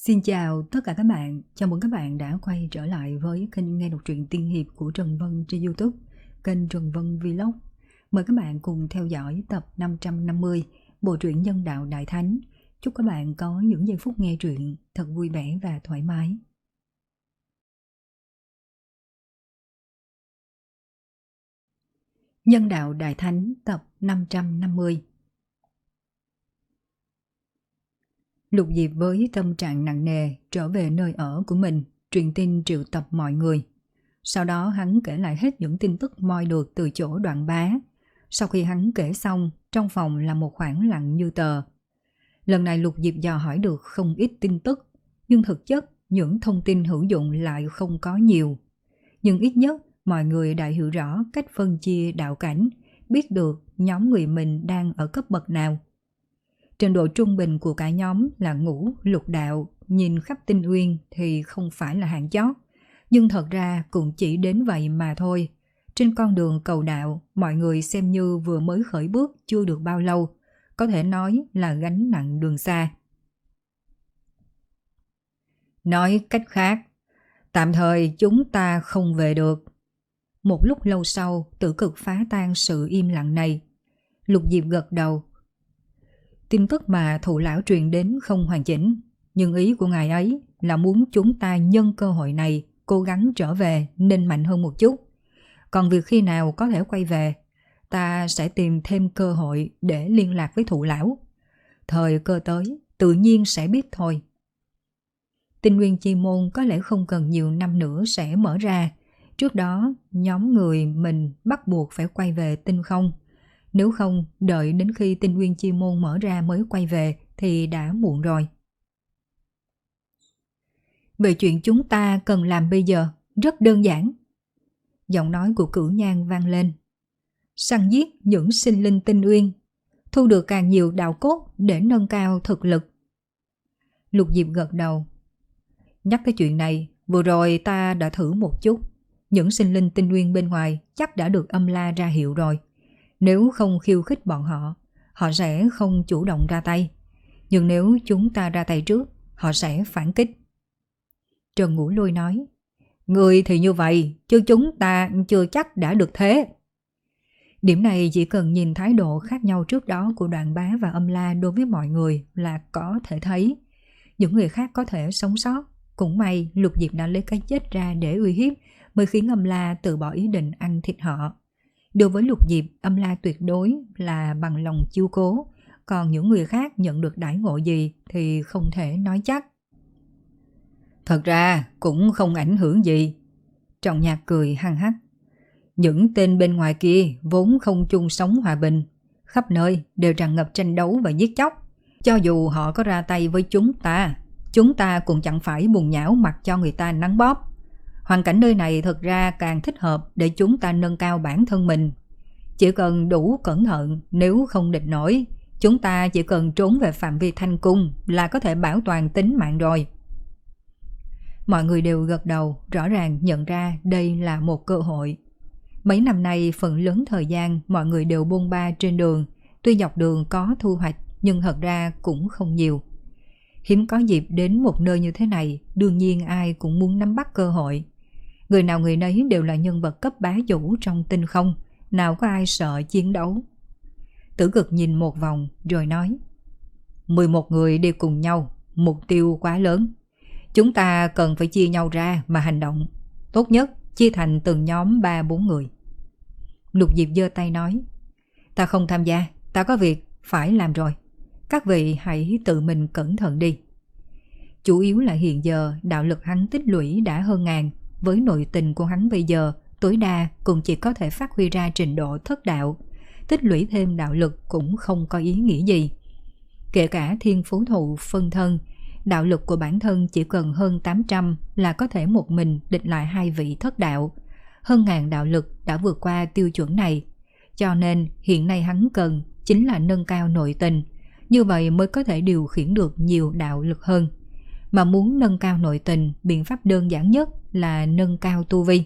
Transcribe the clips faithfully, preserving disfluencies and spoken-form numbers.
Xin chào tất cả các bạn, chào mừng các bạn đã quay trở lại với kênh nghe đọc truyện tiên hiệp của Trần Vân trên YouTube, kênh Trần Vân Vlog. Mời các bạn cùng theo dõi tập năm trăm năm mươi bộ truyện Nhân Đạo Đại Thánh. Chúc các bạn có những giây phút nghe truyện thật vui vẻ và thoải mái. Nhân Đạo Đại Thánh tập năm trăm năm mươi. Lục Diệp với tâm trạng nặng nề trở về nơi ở của mình, truyền tin triệu tập mọi người. Sau đó hắn kể lại hết những tin tức moi được từ chỗ Đoạn Bá. Sau khi hắn kể xong, trong phòng là một khoảng lặng như tờ. Lần này Lục Diệp dò hỏi được không ít tin tức, nhưng thực chất những thông tin hữu dụng lại không có nhiều. Nhưng ít nhất mọi người đã hiểu rõ cách phân chia đạo cảnh, biết được nhóm người mình đang ở cấp bậc nào. Trình độ trung bình của cả nhóm là ngũ, lục đạo, nhìn khắp tinh uyên thì không phải là hạng chót. Nhưng thật ra cũng chỉ đến vậy mà thôi. Trên con đường cầu đạo, mọi người xem như vừa mới khởi bước chưa được bao lâu, có thể nói là gánh nặng đường xa. Nói cách khác, tạm thời chúng ta không về được. Một lúc lâu sau, Tử Cực phá tan sự im lặng này. Lục Diệp gật đầu. Tin tức mà thụ lão truyền đến không hoàn chỉnh, nhưng ý của ngài ấy là muốn chúng ta nhân cơ hội này cố gắng trở về nên mạnh hơn một chút. Còn việc khi nào có thể quay về, ta sẽ tìm thêm cơ hội để liên lạc với thụ lão. Thời cơ tới, tự nhiên sẽ biết thôi. Tinh Nguyên Chi Môn có lẽ không cần nhiều năm nữa sẽ mở ra. Trước đó, nhóm người mình bắt buộc phải quay về tinh không. Nếu không, đợi đến khi Tinh Nguyên Chi Môn mở ra mới quay về thì đã muộn rồi. Về chuyện chúng ta cần làm bây giờ, rất đơn giản. Giọng nói của Cửu Nhan vang lên. Săn giết những sinh linh tinh uyên, thu được càng nhiều đạo cốt để nâng cao thực lực. Lục Diệp gật đầu. Nhắc tới chuyện này, vừa rồi ta đã thử một chút. Những sinh linh tinh uyên bên ngoài chắc đã được âm la ra hiệu rồi. Nếu không khiêu khích bọn họ, họ sẽ không chủ động ra tay. Nhưng nếu chúng ta ra tay trước, họ sẽ phản kích. Trần Ngũ Lôi nói. Người thì như vậy, chứ chúng ta chưa chắc đã được thế. Điểm này chỉ cần nhìn thái độ khác nhau trước đó của Đoạn Bá và Âm La đối với mọi người là có thể thấy. Những người khác có thể sống sót. Cũng may Lục Diệp đã lấy cái chết ra để uy hiếp, mới khiến Âm La từ bỏ ý định ăn thịt họ. Đối với Lục Diệp, Âm La tuyệt đối là bằng lòng chiếu cố, còn những người khác nhận được đãi ngộ gì thì không thể nói chắc. Thật ra cũng không ảnh hưởng gì. Trọng Nhạc cười hăng hắc. Những tên bên ngoài kia vốn không chung sống hòa bình, khắp nơi đều tràn ngập tranh đấu và giết chóc. Cho dù họ có ra tay với chúng ta, chúng ta cũng chẳng phải bùn nhão mặc cho người ta nắn bóp. Hoàn cảnh nơi này thật ra càng thích hợp để chúng ta nâng cao bản thân mình. Chỉ cần đủ cẩn thận, nếu không địch nổi, chúng ta chỉ cần trốn về phạm vi Thanh Cung là có thể bảo toàn tính mạng rồi. Mọi người đều gật đầu, rõ ràng nhận ra đây là một cơ hội. Mấy năm nay phần lớn thời gian mọi người đều bôn ba trên đường, tuy dọc đường có thu hoạch nhưng thật ra cũng không nhiều. Hiếm có dịp đến một nơi như thế này, đương nhiên ai cũng muốn nắm bắt cơ hội. Người nào người nấy đều là nhân vật cấp bá chủ trong tinh không, nào có ai sợ chiến đấu. Tử Cực nhìn một vòng rồi nói. mười một người đi cùng nhau, mục tiêu quá lớn. Chúng ta cần phải chia nhau ra mà hành động. Tốt nhất chia thành từng nhóm ba bốn người. Lục Diệp giơ tay nói. Ta không tham gia, ta có việc phải làm rồi. Các vị hãy tự mình cẩn thận đi. Chủ yếu là hiện giờ đạo lực hắn tích lũy đã hơn ngàn. Với nội tình của hắn bây giờ, tối đa cũng chỉ có thể phát huy ra trình độ thất đạo. Tích lũy thêm đạo lực cũng không có ý nghĩa gì. Kể cả thiên phú thụ phân thân, đạo lực của bản thân chỉ cần hơn tám trăm là có thể một mình địch lại hai vị thất đạo. Hơn ngàn đạo lực đã vượt qua tiêu chuẩn này. Cho nên hiện nay hắn cần chính là nâng cao nội tình. Như vậy mới có thể điều khiển được nhiều đạo lực hơn. Mà muốn nâng cao nội tình, biện pháp đơn giản nhất là nâng cao tu vi.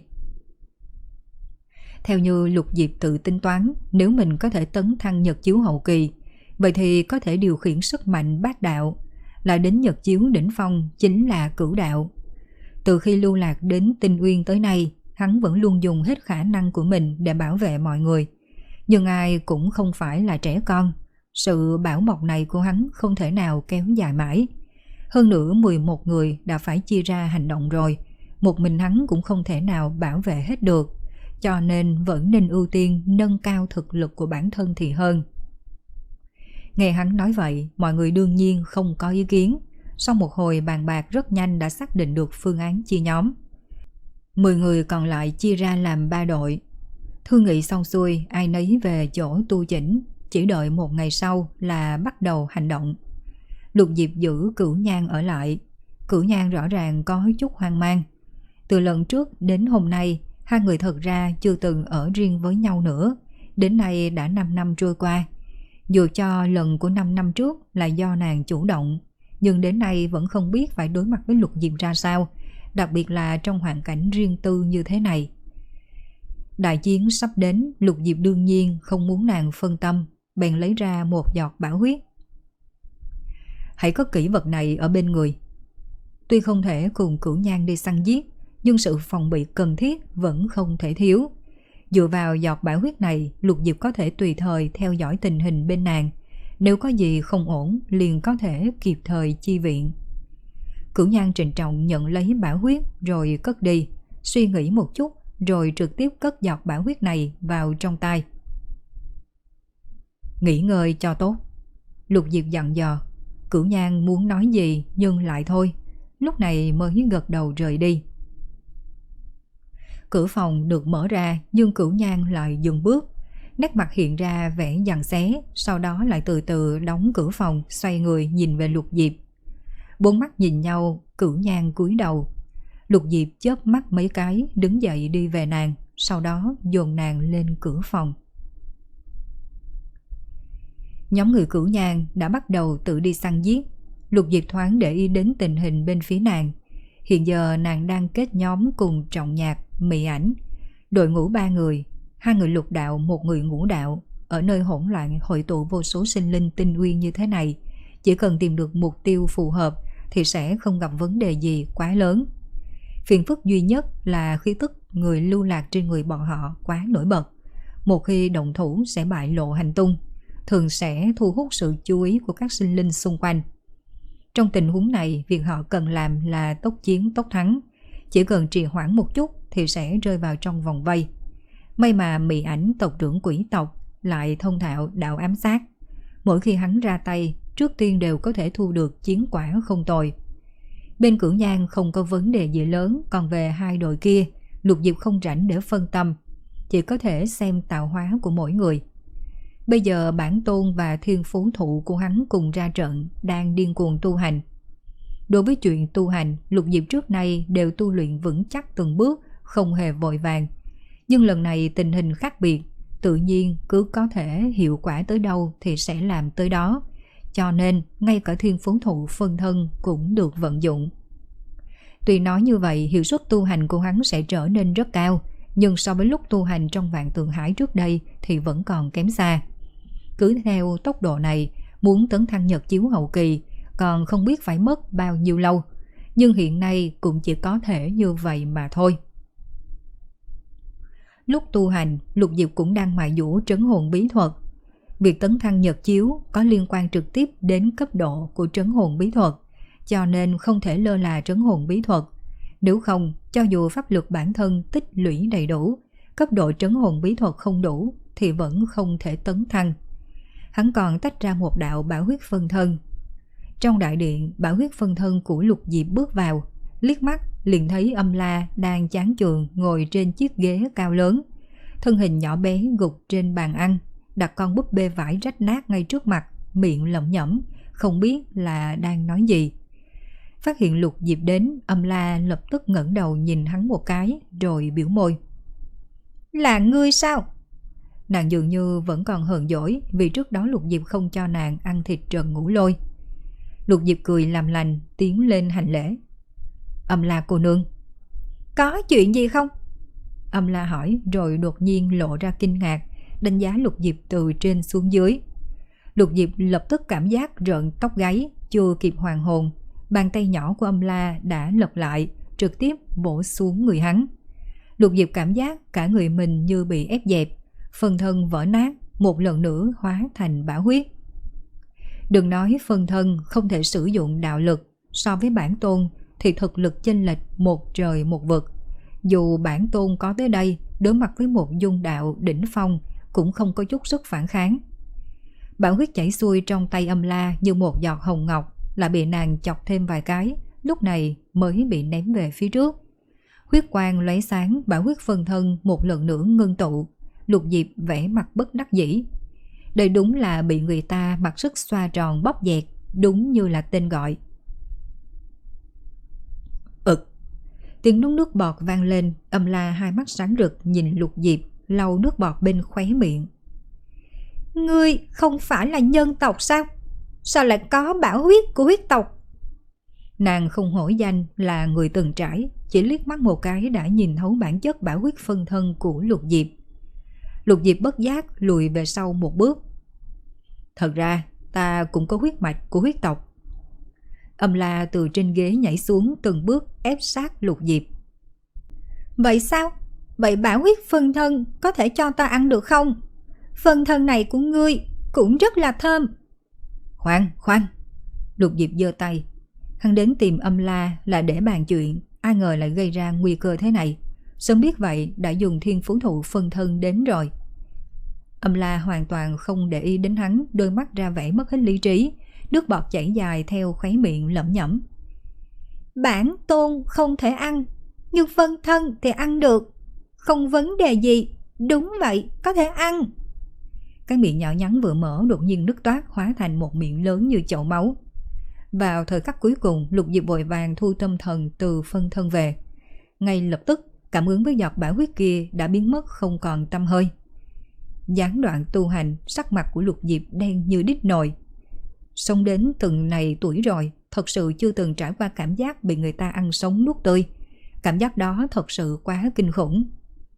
Theo như Lục Diệp tự tính toán, nếu mình có thể tấn thăng Nhật Chiếu hậu kỳ, vậy thì có thể điều khiển sức mạnh bát đạo. lại đến nhật chiếu đỉnh phong chính là cửu đạo. Từ khi lưu lạc đến Tinh Uyên tới nay, hắn vẫn luôn dùng hết khả năng của mình để bảo vệ mọi người. Nhưng ai cũng không phải là trẻ con. Sự bảo bọc này của hắn không thể nào kéo dài mãi. Hơn nữa mười một người đã phải chia ra hành động rồi. Một mình hắn cũng không thể nào bảo vệ hết được. Cho nên vẫn nên ưu tiên nâng cao thực lực của bản thân thì hơn. Nghe hắn nói vậy, mọi người đương nhiên không có ý kiến. Sau một hồi bàn bạc rất nhanh đã xác định được phương án chia nhóm. Mười người còn lại chia ra làm ba đội. Thương nghị xong xuôi, ai nấy về chỗ tu chỉnh, chỉ đợi một ngày sau là bắt đầu hành động. Lục Diệp giữ Cửu Nhan ở lại. Cửu Nhan rõ ràng có chút hoang mang. Từ lần trước đến hôm nay, hai người thật ra chưa từng ở riêng với nhau nữa. Đến nay đã năm năm trôi qua. Dù cho lần của năm năm trước là do nàng chủ động, nhưng đến nay vẫn không biết phải đối mặt với Lục Diệp ra sao, đặc biệt là trong hoàn cảnh riêng tư như thế này. Đại chiến sắp đến, Lục Diệp đương nhiên không muốn nàng phân tâm, bèn lấy ra một giọt bảo huyết. Hãy có kỹ vật này ở bên người. Tuy không thể cùng Cửu Nhan đi săn giết, nhưng sự phòng bị cần thiết vẫn không thể thiếu. Dựa vào giọt bảo huyết này, Lục Diệp có thể tùy thời theo dõi tình hình bên nàng. Nếu có gì không ổn, liền có thể kịp thời chi viện. Cửu Nhan trịnh trọng nhận lấy bảo huyết rồi cất đi, suy nghĩ một chút rồi trực tiếp cất giọt bảo huyết này vào trong tay. Nghỉ ngơi cho tốt. Lục Diệp dặn dò. Cửu Nhan muốn nói gì nhưng lại thôi, lúc này mới gật đầu rời đi. Cửa phòng được mở ra nhưng Cửu Nhan lại dừng bước, nét mặt hiện ra vẻ giằng xé, sau đó lại từ từ đóng cửa phòng, xoay người nhìn về Lục Diệp. Bốn mắt nhìn nhau, Cửu Nhan cúi đầu. Lục Diệp chớp mắt mấy cái, đứng dậy đi về nàng, sau đó dồn nàng lên cửa phòng. Nhóm người Cửu Nhan đã bắt đầu tự đi săn giết. Lục Diệp thoáng để ý đến tình hình bên phía nàng. Hiện giờ nàng đang kết nhóm cùng Trọng Nhạc, Mị Ảnh. Đội ngũ ba người, hai người lục đạo, một người ngũ đạo. Ở nơi hỗn loạn hội tụ vô số sinh linh tinh uyên như thế này, chỉ cần tìm được mục tiêu phù hợp thì sẽ không gặp vấn đề gì quá lớn. Phiền phức duy nhất là khí tức người lưu lạc trên người bọn họ quá nổi bật. Một khi động thủ sẽ bại lộ hành tung, thường sẽ thu hút sự chú ý của các sinh linh xung quanh. Trong tình huống này, việc họ cần làm là tốc chiến tốc thắng. Chỉ cần trì hoãn một chút thì sẽ rơi vào trong vòng vây. May mà Mị Ảnh, tộc trưởng quỷ tộc, lại thông thạo đạo ám sát. Mỗi khi hắn ra tay, trước tiên đều có thể thu được chiến quả không tồi. Bên Cửu Nhan không có vấn đề gì lớn, còn về hai đội kia, Lục Diệp không rảnh để phân tâm, chỉ có thể xem tạo hóa của mỗi người. Bây giờ bản tôn và thiên phú thụ của hắn cùng ra trận, đang điên cuồng tu hành. Đối với chuyện tu hành, Lục Diệp trước nay đều tu luyện vững chắc từng bước, không hề vội vàng. Nhưng lần này tình hình khác biệt, tự nhiên cứ có thể hiệu quả tới đâu thì sẽ làm tới đó. Cho nên ngay cả thiên phú thụ phân thân cũng được vận dụng. Tuy nói như vậy, hiệu suất tu hành của hắn sẽ trở nên rất cao, nhưng so với lúc tu hành trong Vạn Tượng Hải trước đây thì vẫn còn kém xa. Cứ theo tốc độ này, muốn tấn thăng nhật chiếu hậu kỳ còn không biết phải mất bao nhiêu lâu, nhưng hiện nay cũng chỉ có thể như vậy mà thôi. Lúc tu hành, Lục Diệp cũng đang mài dũa trấn hồn bí thuật. Việc tấn thăng nhật chiếu có liên quan trực tiếp đến cấp độ của trấn hồn bí thuật, cho nên không thể lơ là trấn hồn bí thuật. Nếu không, cho dù pháp lực bản thân tích lũy đầy đủ, cấp độ trấn hồn bí thuật không đủ thì vẫn không thể tấn thăng. Hắn còn tách ra một đạo bảo huyết phân thân. Trong đại điện, bảo huyết phân thân của Lục Diệp bước vào, liếc mắt liền thấy Âm La đang chán chường ngồi trên chiếc ghế cao lớn, thân hình nhỏ bé gục trên bàn ăn, đặt con búp bê vải rách nát ngay trước mặt, miệng lẩm nhẩm, không biết là đang nói gì. Phát hiện Lục Diệp đến, Âm La lập tức ngẩng đầu nhìn hắn một cái rồi biểu môi. Là ngươi sao? Nàng dường như vẫn còn hờn dỗi vì trước đó Lục Diệp không cho nàng ăn thịt Trần Ngũ Lôi. Lục Diệp cười làm lành, tiến lên hành lễ. Âm La cô nương, có chuyện gì không? Âm La hỏi rồi đột nhiên lộ ra kinh ngạc, đánh giá Lục Diệp từ trên xuống dưới. Lục Diệp lập tức cảm giác rợn tóc gáy, chưa kịp hoàn hồn, bàn tay nhỏ của Âm La đã lật lại, trực tiếp vỗ xuống người hắn. Lục Diệp cảm giác cả người mình như bị ép dẹp, phần thân vỡ nát, một lần nữa hóa thành bão huyết. Đừng nói phần thân không thể sử dụng đạo lực, so với bản tôn thì thực lực chênh lệch một trời một vực. Dù bản tôn có tới đây, đối mặt với một dung đạo đỉnh phong cũng không có chút sức phản kháng. Bão huyết chảy xuôi trong tay Âm La như một giọt hồng ngọc, lại bị nàng chọc thêm vài cái, lúc này mới bị ném về phía trước. Huyết quang lóe sáng, bão huyết phân thân một lần nữa ngưng tụ. Lục Diệp vẽ mặt bất đắc dĩ. Đây đúng là bị người ta mặc sức xoa tròn bóp dẹt, đúng như là tên gọi. Ực. Tiếng nuốt nước bọt vang lên, Âm La hai mắt sáng rực nhìn Lục Diệp, lau nước bọt bên khóe miệng. Ngươi không phải là nhân tộc sao? Sao lại có bão huyết của huyết tộc? Nàng không hổ danh là người từng trải, chỉ liếc mắt một cái đã nhìn thấu bản chất bão huyết phân thân của Lục Diệp. Lục Diệp bất giác lùi về sau một bước. Thật ra ta cũng có huyết mạch của huyết tộc. Âm La từ trên ghế nhảy xuống từng bước ép sát Lục Diệp. Vậy sao? Vậy bão huyết phân thân có thể cho ta ăn được không? Phân thân này của ngươi cũng rất là thơm. Khoan, khoan. Lục Diệp giơ tay. Hắn đến tìm Âm La là để bàn chuyện, ai ngờ lại gây ra nguy cơ thế này. Sớm biết vậy đã dùng thiên phú thụ phân thân đến rồi. Âm La hoàn toàn không để ý đến hắn, đôi mắt ra vẻ mất hết lý trí, nước bọt chảy dài theo khóe miệng lẩm nhẩm. Bản tôn không thể ăn, nhưng phân thân thì ăn được. Không vấn đề gì, đúng vậy, có thể ăn. Cái miệng nhỏ nhắn vừa mở đột nhiên nứt toát hóa thành một miệng lớn như chậu máu. Vào thời khắc cuối cùng, Lục Diệp vội vàng thu tâm thần từ phân thân về. Ngay lập tức, cảm ứng với giọt bão huyết kia đã biến mất không còn tăm hơi. Gián đoạn tu hành, sắc mặt của Lục Diệp đen như đít nồi. Sống đến từng này tuổi rồi, thật sự chưa từng trải qua cảm giác bị người ta ăn sống nuốt tươi. Cảm giác đó thật sự quá kinh khủng.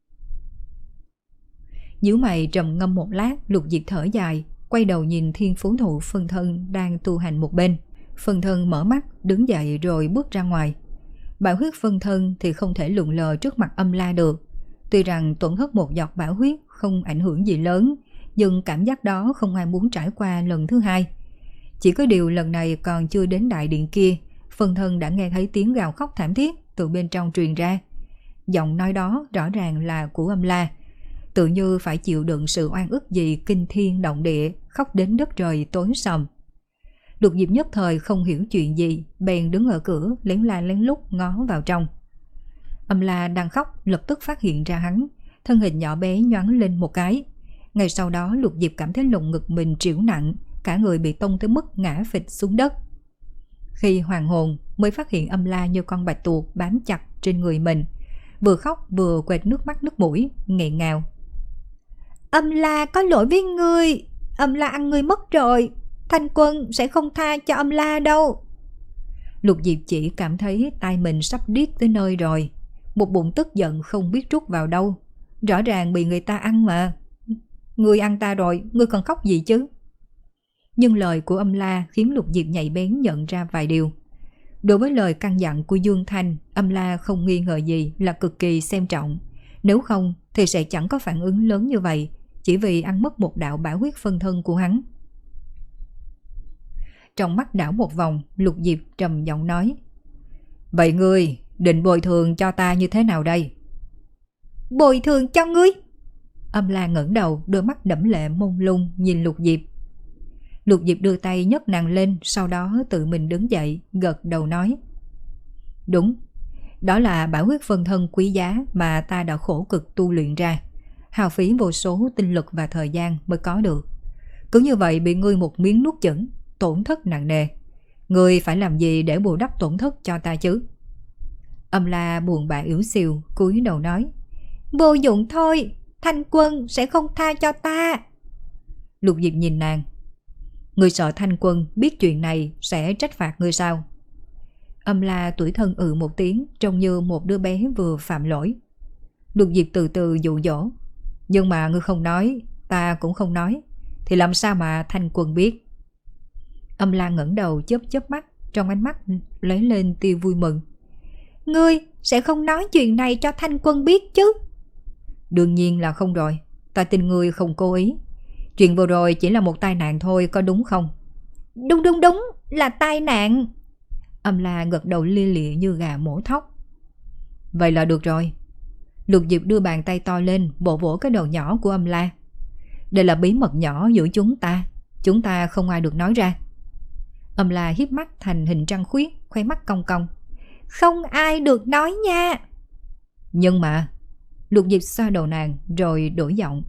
Nhíu mày trầm ngâm một lát, Lục Diệp thở dài, quay đầu nhìn thiên phú thụ phân thân đang tu hành một bên. Phân thân mở mắt, đứng dậy rồi bước ra ngoài. Bão huyết phân thân thì không thể lụng lờ trước mặt Âm La được. Tuy rằng tổn thất một giọt bão huyết không ảnh hưởng gì lớn, nhưng cảm giác đó không ai muốn trải qua lần thứ hai. Chỉ có điều lần này còn chưa đến đại điện kia, phân thân đã nghe thấy tiếng gào khóc thảm thiết từ bên trong truyền ra. Giọng nói đó rõ ràng là của Âm La, tự như phải chịu đựng sự oan ức gì kinh thiên động địa, khóc đến đất trời tối sầm. Lục Diệp nhất thời không hiểu chuyện gì, bèn đứng ở cửa lén la lén lút ngó vào trong. Âm La đang khóc lập tức phát hiện ra hắn, thân hình nhỏ bé nhoáng lên một cái. Ngay sau đó Lục Diệp cảm thấy lồng ngực mình trĩu nặng, cả người bị tông tới mức ngã phịch xuống đất. Khi hoàn hồn mới phát hiện Âm La như con bạch tuộc bám chặt trên người mình, vừa khóc vừa quệt nước mắt nước mũi, nghẹn ngào. Âm La có lỗi với ngươi, Âm La ăn ngươi mất rồi, Thanh Quân sẽ không tha cho Âm La đâu. Lục Diệp chỉ cảm thấy tai mình sắp điếc tới nơi rồi, một bụng tức giận không biết trút vào đâu. Rõ ràng bị người ta ăn mà. Ngươi ăn ta rồi, ngươi còn khóc gì chứ? Nhưng lời của Âm La khiến Lục Diệp nhạy bén nhận ra vài điều. Đối với lời căn dặn của Dương Thanh, Âm La không nghi ngờ gì là cực kỳ xem trọng. Nếu không thì sẽ chẳng có phản ứng lớn như vậy, chỉ vì ăn mất một đạo bão huyết phân thân của hắn. Trong mắt đảo một vòng, Lục Diệp trầm giọng nói. Vậy ngươi định bồi thường cho ta như thế nào đây? Bồi thường cho ngươi? Âm La ngẩng đầu, đôi mắt đẫm lệ mông lung nhìn Lục Diệp. Lục Diệp đưa tay nhấc nàng lên, sau đó tự mình đứng dậy, gật đầu nói. Đúng, đó là bão huyết phân thân quý giá mà ta đã khổ cực tu luyện ra, hao phí vô số tinh lực và thời gian mới có được. Cứ như vậy bị ngươi một miếng nuốt chửng, tổn thất nặng nề. Ngươi phải làm gì để bù đắp tổn thất cho ta chứ? Âm La buồn bã yếu xìu, cúi đầu nói. Vô dụng thôi, Thanh Quân sẽ không tha cho ta. Lục Diệp nhìn nàng. Ngươi sợ Thanh Quân biết chuyện này sẽ trách phạt ngươi sao? Âm La tủi thân ừ một tiếng, trông như một đứa bé vừa phạm lỗi. Lục Diệp từ từ dụ dỗ. Nhưng mà ngươi không nói, ta cũng không nói, thì làm sao mà Thanh Quân biết? Âm La ngẩng đầu chớp chớp mắt, trong ánh mắt lấy lên tia vui mừng. Ngươi sẽ không nói chuyện này cho Thanh Quân biết chứ? Đương nhiên là không rồi, ta tin ngươi không cố ý. Chuyện vừa rồi chỉ là một tai nạn thôi, có đúng không? Đúng đúng đúng, là tai nạn. Âm La gật đầu lia lịa như gà mổ thóc. Vậy là được rồi. Lục Diệp đưa bàn tay to lên, vỗ vỗ cái đầu nhỏ của Âm La. Đây là bí mật nhỏ giữa chúng ta, chúng ta không ai được nói ra. Âm La hiếp mắt thành hình trăng khuyết, khoe mắt cong cong. Không ai được nói nha. Nhưng mà... Lục Diệp xoa đầu nàng rồi đổi giọng.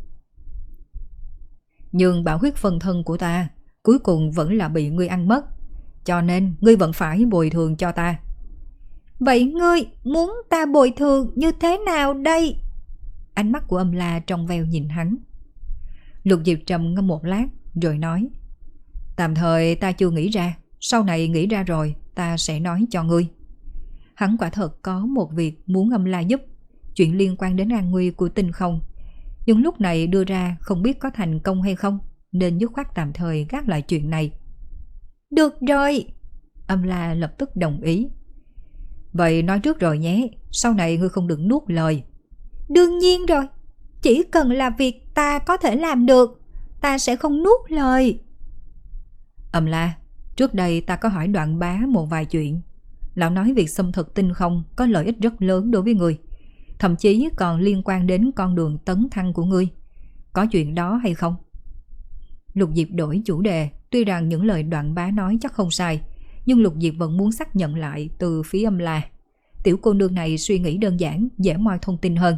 Nhưng bảo huyết phân thân của ta cuối cùng vẫn là bị ngươi ăn mất, cho nên ngươi vẫn phải bồi thường cho ta. Vậy ngươi muốn ta bồi thường như thế nào đây? Ánh mắt của Âm La trong veo nhìn hắn. Lục Diệp trầm ngâm một lát rồi nói. Tạm thời ta chưa nghĩ ra, sau này nghĩ ra rồi ta sẽ nói cho ngươi. Hắn quả thật có một việc muốn Âm La giúp, chuyện liên quan đến an nguy của Tinh Không, nhưng lúc này đưa ra không biết có thành công hay không, nên dứt khoát tạm thời gác lại chuyện này. Được rồi. Âm La lập tức đồng ý. Vậy nói trước rồi nhé, sau này ngươi không được nuốt lời. Đương nhiên rồi, chỉ cần là việc ta có thể làm được, ta sẽ không nuốt lời. Âm La, trước đây ta có hỏi Đoạn Bá một vài chuyện. Lão nói việc xâm thực Tinh Không có lợi ích rất lớn đối với ngươi, thậm chí còn liên quan đến con đường tấn thăng của ngươi. Có chuyện đó hay không? Lục Diệp đổi chủ đề, tuy rằng những lời Đoạn Bá nói chắc không sai, nhưng Lục Diệp vẫn muốn xác nhận lại từ phía Âm La. Tiểu cô nương này suy nghĩ đơn giản, dễ moi thông tin hơn.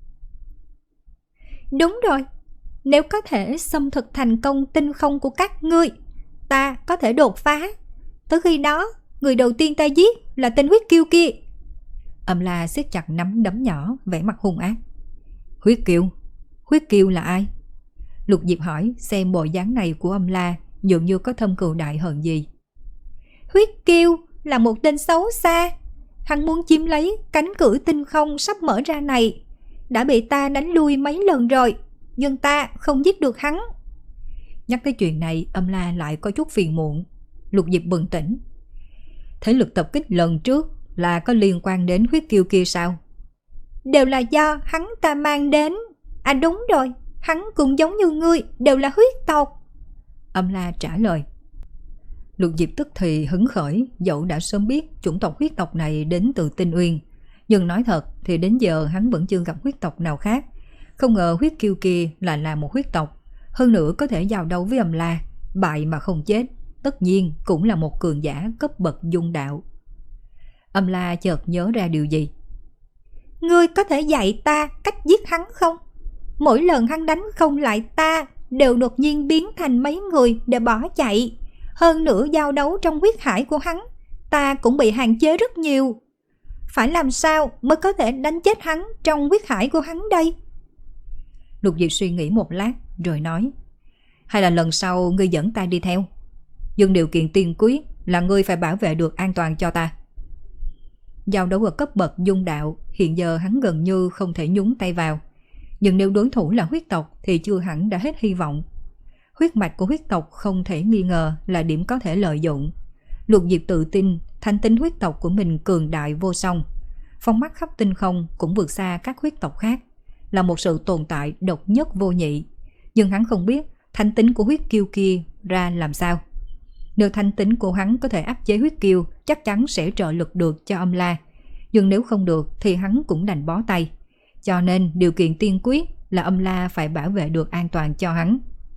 Đúng rồi, nếu có thể xâm thực thành công Tinh Không của các ngươi, ta có thể đột phá. Tới khi đó, người đầu tiên ta giết là tên huyết kiêu kia. Âm La siết chặt nắm đấm nhỏ, vẻ mặt hung ác. Huyết kiêu? Huyết kiêu là ai? Lục Diệp hỏi, xem bộ dáng này của Âm La dường như có thâm cừu đại hận gì. Huyết kiêu là một tên xấu xa. Hắn muốn chiếm lấy cánh cửa Tinh Không sắp mở ra này. Đã bị ta đánh lui mấy lần rồi, nhưng ta không giết được hắn. Nhắc tới chuyện này, Âm La lại có chút phiền muộn. Lục Diệp bừng tỉnh. Thế lực tập kích lần trước là có liên quan đến huyết kiêu kia sao? Đều là do hắn ta mang đến. À đúng rồi, hắn cũng giống như ngươi, đều là huyết tộc. Âm La trả lời. Lục Diệp tức thì hứng khởi, dẫu đã sớm biết chủng tộc huyết tộc này đến từ Tinh Uyên, nhưng nói thật thì đến giờ hắn vẫn chưa gặp huyết tộc nào khác. Không ngờ huyết kiêu kia lại là một huyết tộc, hơn nữa có thể giao đấu với Âm La, bại mà không chết, tất nhiên cũng là một cường giả cấp bậc dung đạo. Âm La chợt nhớ ra điều gì. Ngươi có thể dạy ta cách giết hắn không? Mỗi lần hắn đánh không lại ta, đều đột nhiên biến thành mấy người để bỏ chạy. Hơn nữa giao đấu trong huyết hải của hắn, ta cũng bị hạn chế rất nhiều. Phải làm sao mới có thể đánh chết hắn trong huyết hải của hắn đây? Lục Diệp suy nghĩ một lát rồi nói. Hay là lần sau ngươi dẫn ta đi theo, nhưng điều kiện tiên quyết là ngươi phải bảo vệ được an toàn cho ta. Giao đấu ở cấp bậc dung đạo, hiện giờ hắn gần như không thể nhúng tay vào, nhưng nếu đối thủ là huyết tộc thì chưa hẳn đã hết hy vọng. Huyết mạch của huyết tộc không thể nghi ngờ là điểm có thể lợi dụng. Lục Diệp tự tin thanh tính huyết tộc của mình cường đại vô song, phong mắt khắp Tinh Không cũng vượt xa các huyết tộc khác, là một sự tồn tại độc nhất vô nhị. Nhưng hắn không biết thanh tính của huyết kiêu kia ra làm sao. Nếu thanh tính của hắn có thể áp chế huyết kiêu, chắc chắn sẽ trợ lực được cho Âm La, nhưng nếu không được thì hắn cũng đành bó tay. Cho nên điều kiện tiên quyết là Âm La phải bảo vệ được an toàn cho hắn.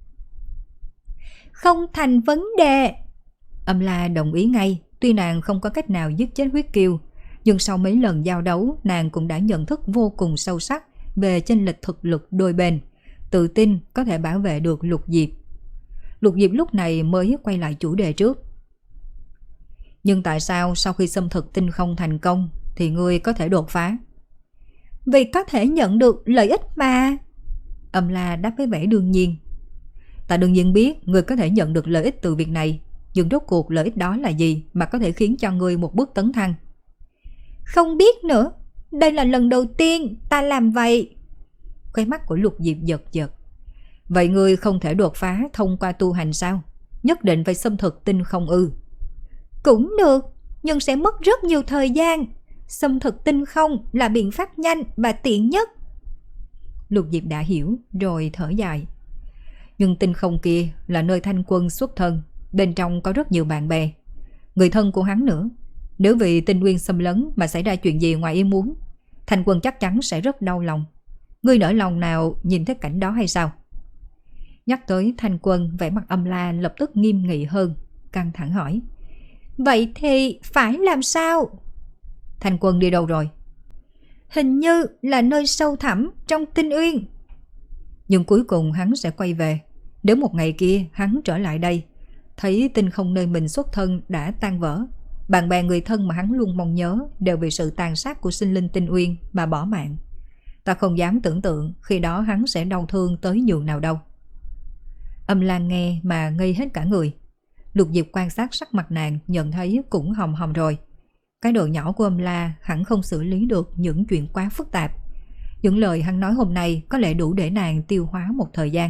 Không thành vấn đề. Âm La đồng ý ngay. Tuy nàng không có cách nào giết chết huyết kiêu, nhưng sau mấy lần giao đấu, nàng cũng đã nhận thức vô cùng sâu sắc về chênh lệch thực lực đôi bên, tự tin có thể bảo vệ được Lục Diệp. Lục Diệp lúc này mới quay lại chủ đề trước. Nhưng tại sao sau khi xâm thực Tinh Không thành công thì ngươi có thể đột phá? Vì có thể nhận được lợi ích mà. Âm La đáp với vẻ đương nhiên. Ta đương nhiên biết ngươi có thể nhận được lợi ích từ việc này, nhưng rốt cuộc lợi ích đó là gì mà có thể khiến cho ngươi một bước tấn thăng? Không biết nữa, đây là lần đầu tiên ta làm vậy. Khóe mắt của Lục Diệp giật giật. Vậy ngươi không thể đột phá thông qua tu hành sao? nhất định phải xâm thực tinh không ư? Cũng được, nhưng sẽ mất rất nhiều thời gian. Xâm thực tinh không là biện pháp nhanh và tiện nhất. Lục Diệp đã hiểu rồi thở dài. Nhưng tinh không kia là nơi Thanh Quân xuất thân, bên trong có rất nhiều bạn bè, người thân của hắn nữa. Nếu vì tinh nguyên xâm lấn mà xảy ra chuyện gì ngoài ý muốn, Thanh Quân chắc chắn sẽ rất đau lòng. Ngươi nỡ lòng nào nhìn thấy cảnh đó hay sao? Nhắc tới Thanh Quân, vẻ mặt Âm La lập tức nghiêm nghị hơn, căng thẳng hỏi. Vậy thì phải làm sao? Thanh Quân đi đâu rồi? Hình như là nơi sâu thẳm trong tinh uyên. Nhưng cuối cùng hắn sẽ quay về. Nếu một ngày kia hắn trở lại đây, thấy tinh không nơi mình xuất thân đã tan vỡ, bạn bè người thân mà hắn luôn mong nhớ đều vì sự tàn sát của sinh linh tinh uyên mà bỏ mạng. Ta không dám tưởng tượng khi đó hắn sẽ đau thương tới nhường nào đâu. Âm Lan nghe mà ngây hết cả người. Lục Diệp quan sát sắc mặt nàng, nhận thấy cũng hồng hồng rồi. Cái đầu nhỏ của Âm La hẳn không xử lý được những chuyện quá phức tạp. Những lời hắn nói hôm nay có lẽ đủ để nàng tiêu hóa một thời gian.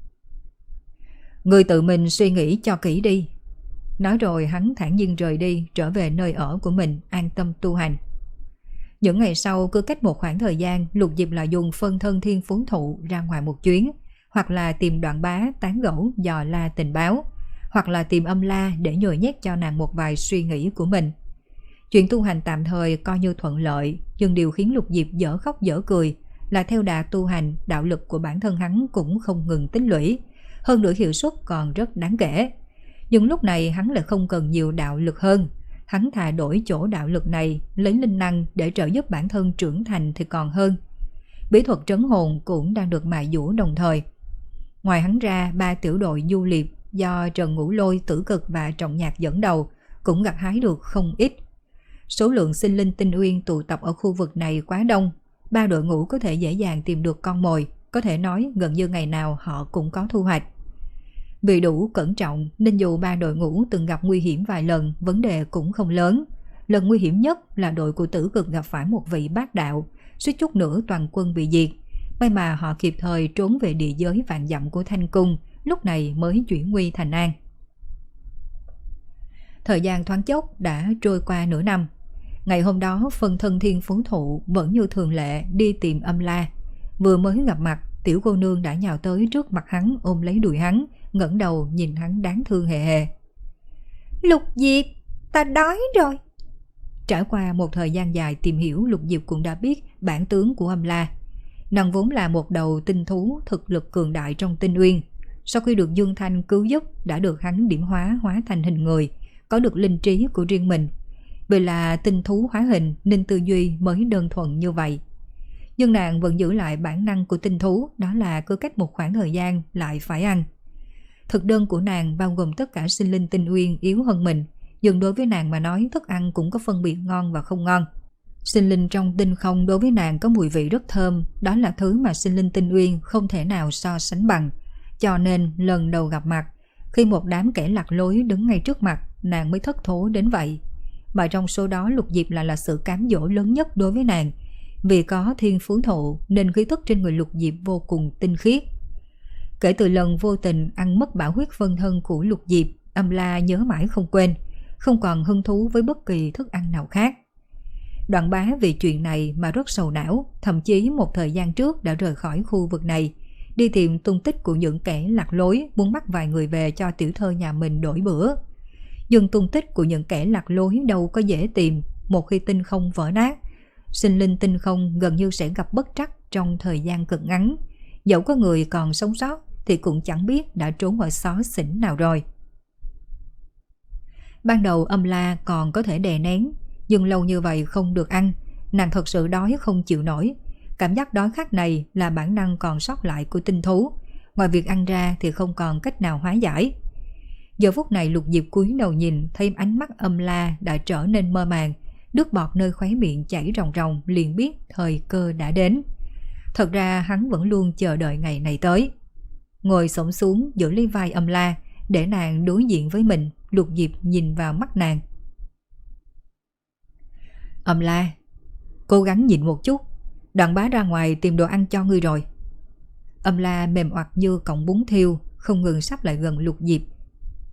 Ngươi tự mình suy nghĩ cho kỹ đi. Nói rồi hắn thản nhiên rời đi, trở về nơi ở của mình, an tâm tu hành. Những ngày sau, cứ cách một khoảng thời gian, Lục Diệp lại dùng phân thân thiên phú thụ ra ngoài một chuyến, hoặc là tìm Đoạn Bá tán gẫu dò la tình báo, hoặc là tìm Âm La để nhồi nhét cho nàng một vài suy nghĩ của mình. Chuyện tu hành tạm thời coi như thuận lợi, nhưng điều khiến Lục Diệp dở khóc dở cười là theo đà tu hành, đạo lực của bản thân hắn cũng không ngừng tích lũy, hơn nữa hiệu suất còn rất đáng kể. Nhưng lúc này hắn lại không cần nhiều đạo lực hơn, hắn thà đổi chỗ đạo lực này lấy linh năng để trợ giúp bản thân trưởng thành thì còn hơn. Bí thuật trấn hồn cũng đang được mài dũa đồng thời. Ngoài hắn ra, ba tiểu đội du liệp do Trần Ngũ Lôi, Tử Cực và Trọng Nhạc dẫn đầu cũng gặt hái được không ít. Số lượng sinh linh tinh uyên tụ tập ở khu vực này quá đông, ba đội ngũ có thể dễ dàng tìm được con mồi, có thể nói gần như ngày nào họ cũng có thu hoạch. Vì đủ cẩn trọng nên dù ba đội ngũ từng gặp nguy hiểm vài lần, vấn đề cũng không lớn. Lần nguy hiểm nhất là đội của Tử Cực gặp phải một vị bác đạo, suýt chút nữa toàn quân bị diệt. May mà họ kịp thời trốn về địa giới vạn dặm của Thanh Cung, lúc này mới chuyển nguy thành an. Thời gian thoáng chốc đã trôi qua nửa năm. Ngày hôm đó, phân thân thiên phú thụ vẫn như thường lệ đi tìm Âm La. Vừa mới gặp mặt, tiểu cô nương đã nhào tới trước mặt hắn, ôm lấy đùi hắn, ngẩng đầu nhìn hắn đáng thương hề hề. Lục Diệp, ta đói rồi. Trải qua một thời gian dài tìm hiểu, Lục Diệp cũng đã biết bản tướng của Âm La. Nàng vốn là một đầu tinh thú thực lực cường đại trong tinh uyên. Sau khi được Dương Thanh cứu giúp, đã được hắn điểm hóa hóa thành hình người, có được linh trí của riêng mình. Vì là tinh thú hóa hình nên tư duy mới đơn thuần như vậy. Nhưng nàng vẫn giữ lại bản năng của tinh thú, đó là cứ cách một khoảng thời gian lại phải ăn. Thực đơn của nàng bao gồm tất cả sinh linh tinh uyên yếu hơn mình, nhưng đối với nàng mà nói thức ăn cũng có phân biệt ngon và không ngon. Sinh linh trong tinh không đối với nàng có mùi vị rất thơm, đó là thứ mà sinh linh tinh uyên không thể nào so sánh bằng. Cho nên lần đầu gặp mặt, khi một đám kẻ lạc lối đứng ngay trước mặt, nàng mới thất thố đến vậy. Mà trong số đó Lục Diệp lại là sự cám dỗ lớn nhất đối với nàng. Vì có thiên phú thụ nên khí thức trên người Lục Diệp vô cùng tinh khiết. Kể từ lần vô tình ăn mất bảo huyết phân thân của Lục Diệp, Âm La nhớ mãi không quên, không còn hứng thú với bất kỳ thức ăn nào khác. Đoạn Bá vì chuyện này mà rất sầu não, thậm chí một thời gian trước đã rời khỏi khu vực này, đi tìm tung tích của những kẻ lạc lối, muốn bắt vài người về cho tiểu thơ nhà mình đổi bữa. Nhưng tung tích của những kẻ lạc lối đâu có dễ tìm, một khi tinh không vỡ nát, sinh linh tinh không gần như sẽ gặp bất trắc trong thời gian cực ngắn. Dẫu có người còn sống sót thì cũng chẳng biết đã trốn ở xó xỉnh nào rồi. Ban đầu Âm La còn có thể đè nén, nhưng lâu như vậy không được ăn, nàng thật sự đói không chịu nổi. Cảm giác đói khát này là bản năng còn sót lại của tinh thú, ngoài việc ăn ra thì không còn cách nào hóa giải. Giờ phút này Lục Diệp cúi đầu nhìn, thấy ánh mắt Âm La đã trở nên mơ màng, nước bọt nơi khóe miệng chảy ròng ròng, liền biết thời cơ đã đến. Thật ra hắn vẫn luôn chờ đợi ngày này tới. Ngồi xổm xuống giữ lấy vai Âm La, để nàng đối diện với mình. Lục Diệp nhìn vào mắt nàng. Âm La, cố gắng nhịn một chút, Đoạn Bá ra ngoài tìm đồ ăn cho ngươi rồi. Âm La mềm oặt như cọng bún thiêu, không ngừng sắp lại gần Lục Diệp.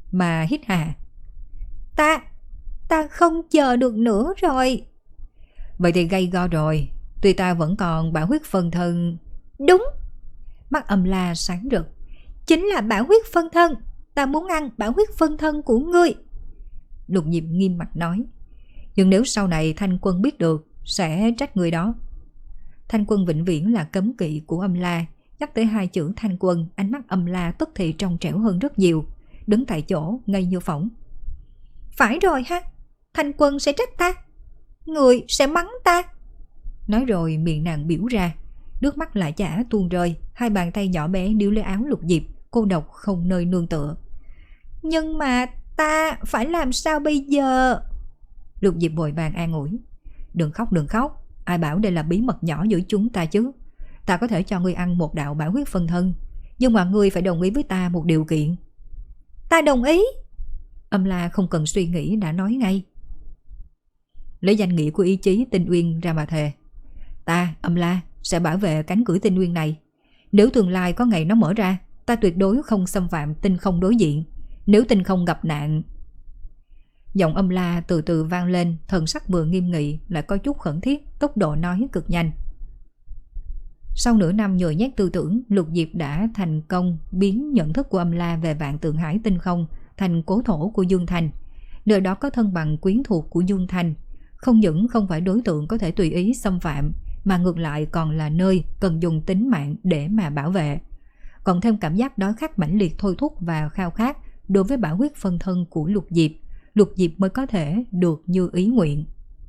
mà hít hà. Ta, ta không chờ được nữa rồi. Vậy thì gay go rồi, tuy ta vẫn còn bảo huyết phân thân. Đúng. Mắt Âm La sáng rực. Chính là bảo huyết phân thân, ta muốn ăn bảo huyết phân thân của ngươi. Lục Diệp nghiêm mặt nói. Nhưng nếu sau này Thanh Quân biết được, sẽ trách người đó. Thanh Quân vĩnh viễn là cấm kỵ của Âm La. Nhắc tới hai chữ Thanh Quân, ánh mắt Âm La tức thì trong trẻo hơn rất nhiều, đứng tại chỗ ngây như phỏng. Phải rồi ha, Thanh Quân sẽ trách ta, người sẽ mắng ta. Nói rồi miệng nàng biểu ra, nước mắt lại chả tuôn rơi, hai bàn tay nhỏ bé níu lấy áo Lục Diệp, cô độc không nơi nương tựa. Nhưng mà ta phải làm sao bây giờ? Lục Diệp vội vàng an ủi. Đừng khóc đừng khóc, ai bảo đây là bí mật nhỏ giữa chúng ta chứ. Ta có thể cho ngươi ăn một đạo bảo huyết phân thân, nhưng mà ngươi phải đồng ý với ta một điều kiện. Ta đồng ý. Âm La không cần suy nghĩ đã nói ngay. Lấy danh nghĩa của ý chí Tinh Uyên ra mà thề. Ta, Âm La, sẽ bảo vệ cánh cửa Tinh Uyên này. Nếu tương lai có ngày nó mở ra, ta tuyệt đối không xâm phạm tinh không đối diện. Nếu tinh không gặp nạn... Giọng Âm La từ từ vang lên, thần sắc vừa nghiêm nghị lại có chút khẩn thiết, tốc độ nói cực nhanh. Sau nửa năm nhồi nhét tư tưởng, Lục Diệp đã thành công biến nhận thức của Âm La về vạn tượng hải tinh không thành cố thổ của Dương Thành. Nơi đó có thân bằng quyến thuộc của Dương Thành, không những không phải đối tượng có thể tùy ý xâm phạm, mà ngược lại còn là nơi cần dùng tính mạng để mà bảo vệ. Còn thêm cảm giác đói khát mãnh liệt thôi thúc và khao khát đối với bảo huyết phân thân của Lục Diệp, Lục Diệp mới có thể được như ý nguyện.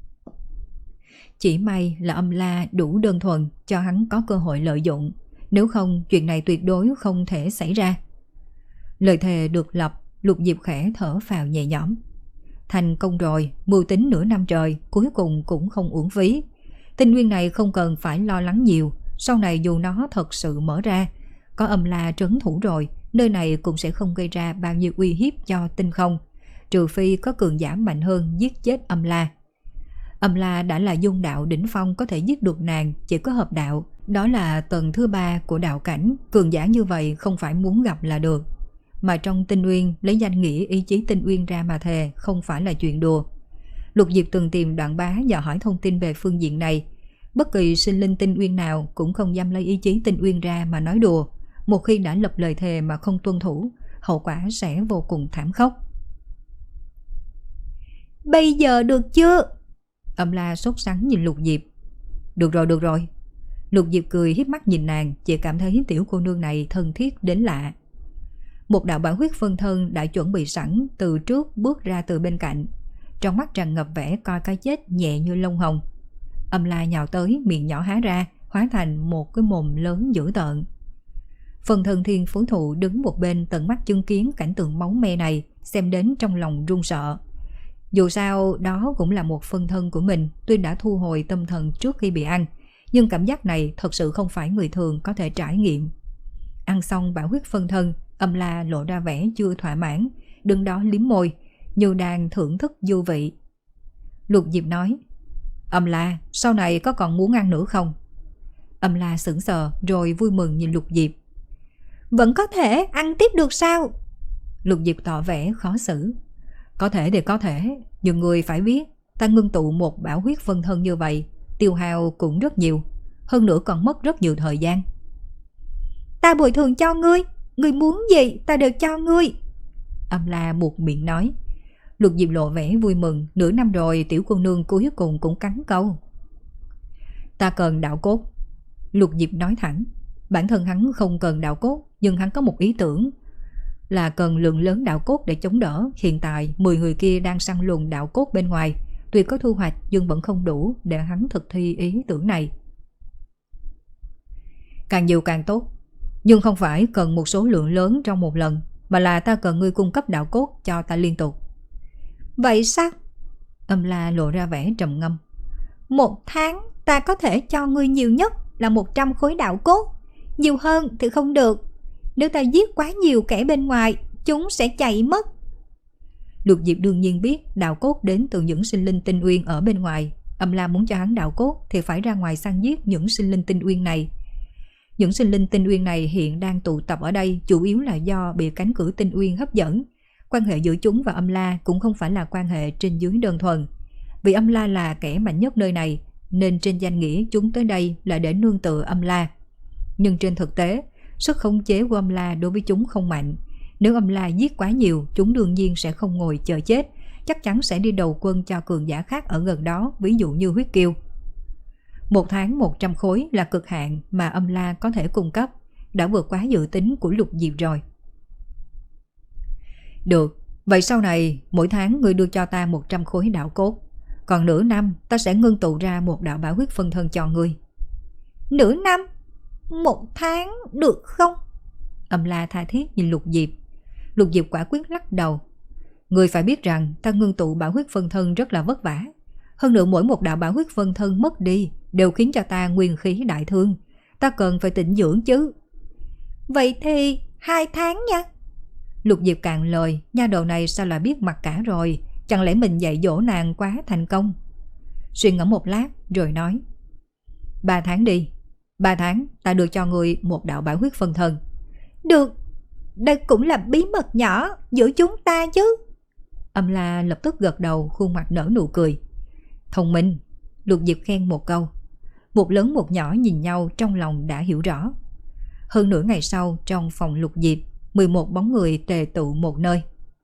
Chỉ may là Âm La đủ đơn thuần cho hắn có cơ hội lợi dụng, nếu không chuyện này tuyệt đối không thể xảy ra. Lời thề được lập, Lục Diệp khẽ thở phào nhẹ nhõm. Thành công rồi, mưu tính nửa năm trời, cuối cùng cũng không uổng phí. Tinh Nguyên này không cần phải lo lắng nhiều, sau này dù nó thật sự mở ra, có Âm La trấn thủ rồi, nơi này cũng sẽ không gây ra bao nhiêu uy hiếp cho tinh không, trừ phi có cường giả mạnh hơn giết chết Âm La. Âm La đã là dung đạo đỉnh phong, có thể giết được nàng chỉ có hợp đạo, đó là tầng thứ ba của đạo cảnh, cường giả như vậy không phải muốn gặp là được. Mà trong Tinh Uyên lấy danh nghĩa ý chí Tinh Uyên ra mà thề không phải là chuyện đùa. Lục Diệp từng tìm Đoạn Bá dò hỏi thông tin về phương diện này. Bất kỳ sinh linh Tinh Uyên nào cũng không dám lấy ý chí Tinh Uyên ra mà nói đùa. Một khi đã lập lời thề mà không tuân thủ, hậu quả sẽ vô cùng thảm khốc. Bây giờ được chưa? Âm La sốt sắng nhìn Lục Diệp. Được rồi, được rồi. Lục Diệp cười híp mắt nhìn nàng, chỉ cảm thấy tiểu cô nương này thân thiết đến lạ. Một đạo bảo huyết phân thân đã chuẩn bị sẵn từ trước bước ra từ bên cạnh, trong mắt tràn ngập vẻ coi cái chết nhẹ như lông hồng. Âm La nhào tới, miệng nhỏ há ra, hóa thành một cái mồm lớn dữ tợn. Phân thân Thiên Phú Thụ đứng một bên tận mắt chứng kiến cảnh tượng máu me này, xem đến trong lòng run sợ. Dù sao đó cũng là một phân thân của mình, tuy đã thu hồi tâm thần trước khi bị ăn, nhưng cảm giác này thật sự không phải người thường có thể trải nghiệm. Ăn xong bảo huyết phân thân, Âm La lộ ra vẻ chưa thỏa mãn, đứng đó liếm môi, như đang thưởng thức dư vị. Lục Diệp nói, Âm La, sau này có còn muốn ăn nữa không? Âm La sững sờ rồi vui mừng nhìn Lục Diệp. Vẫn có thể ăn tiếp được sao? Lục Diệp tỏ vẻ khó xử. Có thể thì có thể, nhưng người phải biết, ta ngưng tụ một bảo huyết phân thân như vậy, tiêu hao cũng rất nhiều, hơn nữa còn mất rất nhiều thời gian. Ta bồi thường cho ngươi, ngươi muốn gì ta đều cho ngươi. Âm La buộc miệng nói. Lục Diệp lộ vẻ vui mừng, nửa năm rồi tiểu cô nương cuối cùng cũng cắn câu. Ta cần đạo cốt. Lục Diệp nói thẳng, bản thân hắn không cần đạo cốt, nhưng hắn có một ý tưởng là cần lượng lớn đạo cốt để chống đỡ. Hiện tại mười người kia đang săn lùng đạo cốt bên ngoài, tuy có thu hoạch nhưng vẫn không đủ để hắn thực thi ý tưởng này. Càng nhiều càng tốt, nhưng không phải cần một số lượng lớn trong một lần, mà là ta cần ngươi cung cấp đạo cốt cho ta liên tục. Vậy sao? Âm La lộ ra vẻ trầm ngâm. Một tháng ta có thể cho ngươi nhiều nhất là một trăm khối đạo cốt, nhiều hơn thì không được. Nếu ta giết quá nhiều kẻ bên ngoài, chúng sẽ chạy mất. Lục Diệp đương nhiên biết đạo cốt đến từ những sinh linh tinh uyên ở bên ngoài. Âm La muốn cho hắn đạo cốt thì phải ra ngoài săn giết những sinh linh tinh uyên này. Những sinh linh tinh uyên này hiện đang tụ tập ở đây chủ yếu là do bị cánh cửa tinh uyên hấp dẫn. Quan hệ giữa chúng và Âm La cũng không phải là quan hệ trên dưới đơn thuần. Vì Âm La là kẻ mạnh nhất nơi này, nên trên danh nghĩa chúng tới đây là để nương tựa Âm La. Nhưng trên thực tế, sức khống chế của Âm La đối với chúng không mạnh. Nếu Âm La giết quá nhiều, chúng đương nhiên sẽ không ngồi chờ chết, chắc chắn sẽ đi đầu quân cho cường giả khác ở gần đó, ví dụ như huyết kiêu. Một tháng một trăm khối là cực hạn mà Âm La có thể cung cấp, đã vượt quá dự tính của Lục Diệp rồi. Được, vậy sau này mỗi tháng ngươi đưa cho ta một trăm khối đạo cốt, còn nửa năm ta sẽ ngưng tụ ra một đạo bảo huyết phân thân cho ngươi. Nửa năm? Một tháng được không? Âm La tha thiết nhìn Lục Diệp. Lục Diệp quả quyết lắc đầu. Ngươi phải biết rằng ta ngưng tụ bảo huyết phân thân rất là vất vả. Hơn nữa mỗi một đạo bảo huyết phân thân mất đi đều khiến cho ta nguyên khí đại thương. Ta cần phải tĩnh dưỡng chứ. Vậy thì hai tháng nha. Lục Diệp cạn lời, nha đầu này sao là biết mặt cả rồi, chẳng lẽ mình dạy dỗ nàng quá thành công. Suy ngẫm một lát rồi nói, ba tháng đi, ba tháng ta đưa cho người một đạo bảo huyết phân thân. Được, đây cũng là bí mật nhỏ giữa chúng ta chứ. Âm La lập tức gật đầu, khuôn mặt nở nụ cười. Thông minh, Lục Diệp khen một câu. Một lớn một nhỏ nhìn nhau trong lòng đã hiểu rõ. Hơn nửa ngày sau, trong phòng Lục Diệp, mười một bóng người tề tụ một nơi.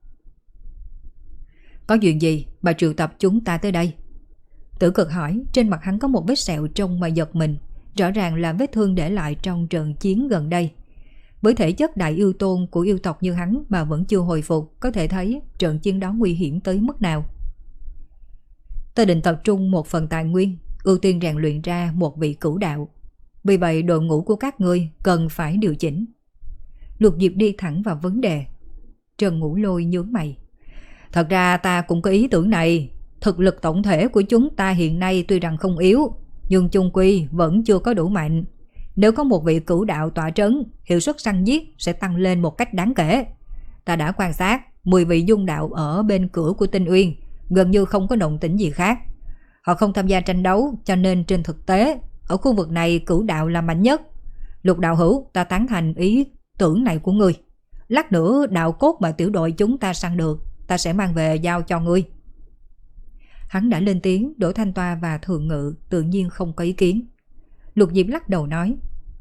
Có chuyện gì mà triệu tập chúng ta tới đây? Tử Cực hỏi, trên mặt hắn có một vết sẹo trông mà giật mình, rõ ràng là vết thương để lại trong trận chiến gần đây. Với thể chất đại yêu tôn của yêu tộc như hắn mà vẫn chưa hồi phục, có thể thấy trận chiến đó nguy hiểm tới mức nào. Ta định tập trung một phần tài nguyên, ưu tiên rèn luyện ra một vị cửu đạo. Vì vậy đội ngũ của các ngươi cần phải điều chỉnh. Lục Diệp đi thẳng vào vấn đề. Trần Ngũ Lôi nhướng mày. Thật ra ta cũng có ý tưởng này. Thực lực tổng thể của chúng ta hiện nay tuy rằng không yếu, nhưng chung quy vẫn chưa có đủ mạnh. Nếu có một vị cửu đạo tọa trấn, hiệu suất săn giết sẽ tăng lên một cách đáng kể. Ta đã quan sát mười vị dung đạo ở bên cửa của Tinh Uyên, gần như không có động tĩnh gì khác. Họ không tham gia tranh đấu, cho nên trên thực tế ở khu vực này cửu đạo là mạnh nhất. Lục đạo hữu, ta tán thành ý tưởng này của ngươi. Lát nữa đạo cốt mà tiểu đội chúng ta săn được, ta sẽ mang về giao cho ngươi. Hắn đã lên tiếng, Đỗ Thanh Toa và Thường Ngự tự nhiên không có ý kiến. Lục Diệp lắc đầu nói,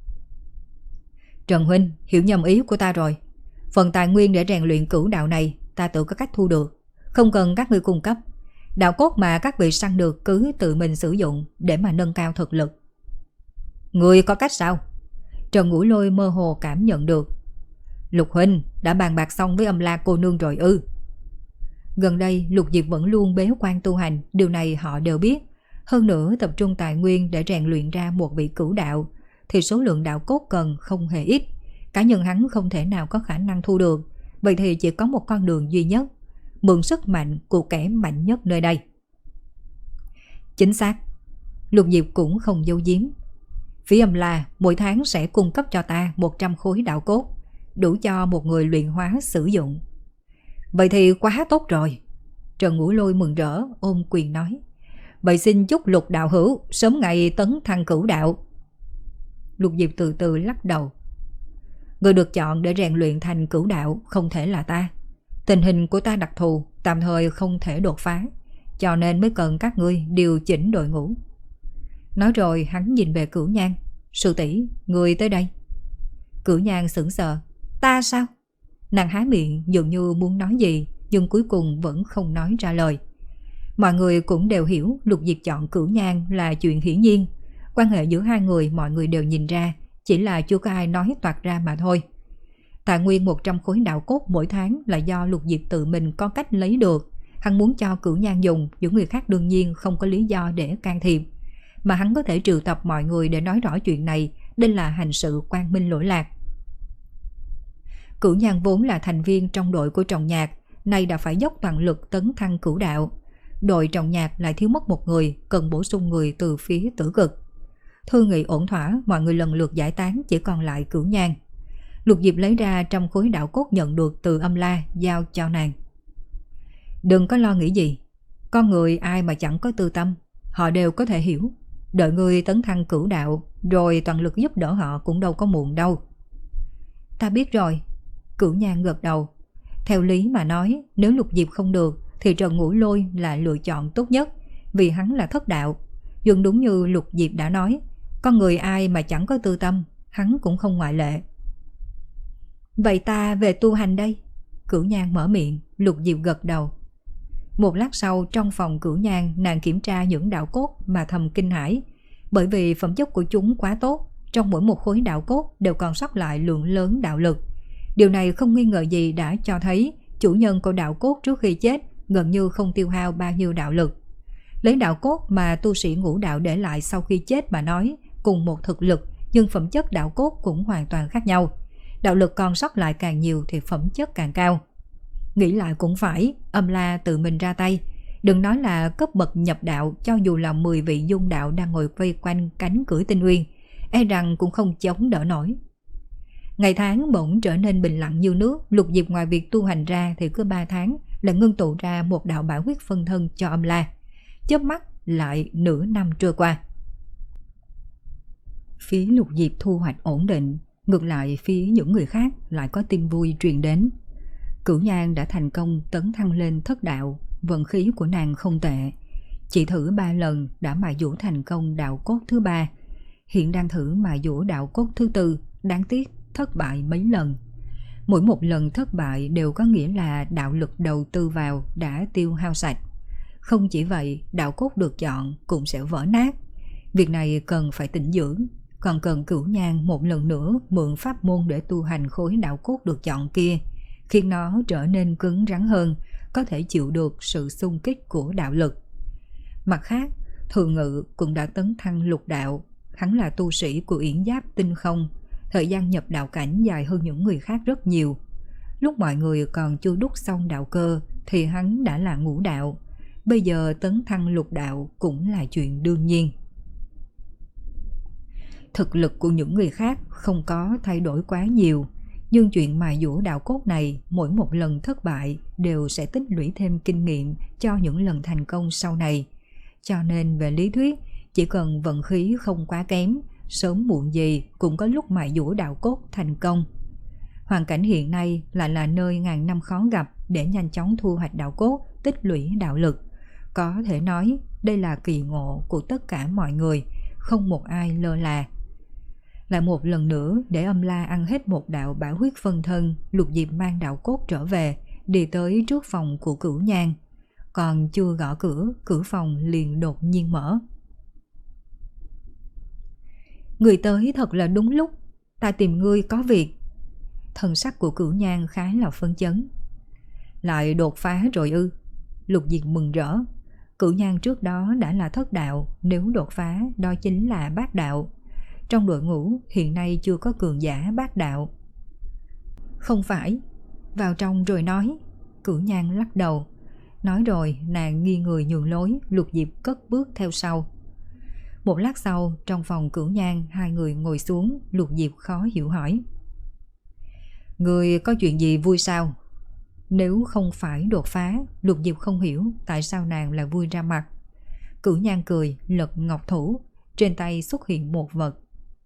Trần huynh hiểu nhầm ý của ta rồi. Phần tài nguyên để rèn luyện cửu đạo này ta tự có cách thu được, không cần các ngươi cung cấp. Đạo cốt mà các vị săn được cứ tự mình sử dụng để mà nâng cao thực lực. Ngươi có cách sao? Trần Ngũ Lôi mơ hồ cảm nhận được. Lục huynh đã bàn bạc xong với Âm La cô nương rồi ư? Gần đây Lục Diệp vẫn luôn bế quan tu hành, điều này họ đều biết. Hơn nữa tập trung tài nguyên để rèn luyện ra một vị cửu đạo thì số lượng đạo cốt cần không hề ít. Cá nhân hắn không thể nào có khả năng thu được. Vậy thì chỉ có một con đường duy nhất, mượn sức mạnh của kẻ mạnh nhất nơi đây. Chính xác. Lục Diệp cũng không giấu giếm. Phía Âm La mỗi tháng sẽ cung cấp cho ta một trăm khối đạo cốt, đủ cho một người luyện hóa sử dụng. Vậy thì quá tốt rồi. Trần Ngũ Lôi mừng rỡ ôm quyền nói, vậy xin chúc Lục đạo hữu sớm ngày tấn thăng cửu đạo. Lục Diệp từ từ lắc đầu. Người được chọn để rèn luyện thành cửu đạo không thể là ta. Tình hình của ta đặc thù, tạm thời không thể đột phá, cho nên mới cần các ngươi điều chỉnh đội ngũ. Nói rồi hắn nhìn về Cửu Nhan. Sư tỷ, người tới đây. Cửu Nhan sững sờ. Ta sao? Nàng há miệng dường như muốn nói gì, nhưng cuối cùng vẫn không nói ra lời. Mọi người cũng đều hiểu Lục Diệp chọn Cửu Nhan là chuyện hiển nhiên. Quan hệ giữa hai người mọi người đều nhìn ra, chỉ là chưa có ai nói toạc ra mà thôi. Tài nguyên một trăm khối đạo cốt mỗi tháng là do Lục Diệp tự mình có cách lấy được. Hắn muốn cho Cửu Nhan dùng, những người khác đương nhiên không có lý do để can thiệp. Mà hắn có thể triệu tập mọi người để nói rõ chuyện này, đây là hành sự quang minh lỗi lạc. Cửu Nhan vốn là thành viên trong đội của Trọng Nhạc, nay đã phải dốc toàn lực tấn thăng cửu đạo. Đội Trọng Nhạc lại thiếu mất một người, cần bổ sung người từ phía Tử Cực. Thương nghị ổn thỏa, mọi người lần lượt giải tán, chỉ còn lại Cửu Nhan. Lục Diệp lấy ra trăm khối đạo cốt nhận được từ Âm La, giao cho nàng. Đừng có lo nghĩ gì, con người ai mà chẳng có tư tâm, họ đều có thể hiểu. Đợi người tấn thăng cửu đạo, rồi toàn lực giúp đỡ họ cũng đâu có muộn đâu. Ta biết rồi. Cửu Nhan gật đầu. Theo lý mà nói, nếu Lục Diệp không được thì Trần Ngũ Lôi là lựa chọn tốt nhất, vì hắn là thất đạo. Nhưng đúng như Lục Diệp đã nói, con người ai mà chẳng có tư tâm, hắn cũng không ngoại lệ. Vậy ta về tu hành đây. Cửu Nhan mở miệng. Lục Diệp gật đầu. Một lát sau, trong phòng Cửu Nhan, nàng kiểm tra những đạo cốt mà thầm kinh hãi, bởi vì phẩm chất của chúng quá tốt, trong mỗi một khối đạo cốt đều còn sót lại lượng lớn đạo lực. Điều này không nghi ngờ gì đã cho thấy chủ nhân của đạo cốt trước khi chết gần như không tiêu hao bao nhiêu đạo lực. Lấy đạo cốt mà tu sĩ ngũ đạo để lại sau khi chết mà nói, cùng một thực lực nhưng phẩm chất đạo cốt cũng hoàn toàn khác nhau. Đạo lực còn sót lại càng nhiều thì phẩm chất càng cao. Nghĩ lại cũng phải, Âm La tự mình ra tay. Đừng nói là cấp bậc nhập đạo, cho dù là mười vị dung đạo đang ngồi vây quanh cánh cửa tinh uyên, e rằng cũng không chống đỡ nổi. Ngày tháng bỗng trở nên bình lặng như nước. Lục Diệp ngoài việc tu hành ra thì cứ ba tháng là ngưng tụ ra một đạo bảo huyết phân thân cho Âm La. Chớp mắt lại nửa năm trôi qua. Phía Lục Diệp thu hoạch ổn định, ngược lại phía những người khác lại có tin vui truyền đến. Cửu Nhan đã thành công tấn thăng lên thất đạo, vận khí của nàng không tệ. Chỉ thử ba lần đã mài dũa thành công đạo cốt thứ ba, hiện đang thử mài dũa đạo cốt thứ tư, đáng tiếc thất bại mấy lần. Mỗi một lần thất bại đều có nghĩa là đạo lực đầu tư vào đã tiêu hao sạch. Không chỉ vậy, đạo cốt được chọn cũng sẽ vỡ nát. Việc này cần phải tĩnh dưỡng, còn cần Cửu Nhan một lần nữa mượn pháp môn để tu hành khối đạo cốt được chọn kia, khiến nó trở nên cứng rắn hơn, có thể chịu được sự xung kích của đạo lực. Mặt khác, Thường Ngự cũng đã tấn thăng lục đạo, hắn là tu sĩ của Yển Giáp Tinh Không, thời gian nhập đạo cảnh dài hơn những người khác rất nhiều. Lúc mọi người còn chưa đúc xong đạo cơ thì hắn đã là ngũ đạo, bây giờ tấn thăng lục đạo cũng là chuyện đương nhiên. Thực lực của những người khác không có thay đổi quá nhiều, nhưng chuyện mài dũa đạo cốt này mỗi một lần thất bại đều sẽ tích lũy thêm kinh nghiệm cho những lần thành công sau này. Cho nên về lý thuyết, chỉ cần vận khí không quá kém, sớm muộn gì cũng có lúc mài dũa đạo cốt thành công. Hoàn cảnh hiện nay lại là nơi ngàn năm khó gặp để nhanh chóng thu hoạch đạo cốt, tích lũy đạo lực. Có thể nói đây là kỳ ngộ của tất cả mọi người, không một ai lơ là. Lại một lần nữa để Âm La ăn hết một đạo bảo huyết phân thân, Lục Diệp mang đạo cốt trở về, đi tới trước phòng của Cửu Nhan. Còn chưa gõ cửa, cửa phòng liền đột nhiên mở. Người tới thật là đúng lúc, ta tìm ngươi có việc. Thần sắc của Cửu Nhan khá là phấn chấn. Lại đột phá rồi ư? Lục Diệp mừng rỡ. Cửu Nhan trước đó đã là thất đạo, nếu đột phá đó chính là bát đạo. Trong đội ngũ hiện nay chưa có cường giả bát đạo. Không phải, vào trong rồi nói. Cửu Nhan lắc đầu. Nói rồi nàng nghiêng người nhường lối, Lục Diệp cất bước theo sau. Một lát sau, trong phòng Cửu Nhan hai người ngồi xuống, Lục Diệp khó hiểu hỏi. Người có chuyện gì vui sao? Nếu không phải đột phá, Lục Diệp không hiểu tại sao nàng lại vui ra mặt. Cửu Nhan cười, lật ngọc thủ, trên tay xuất hiện một vật.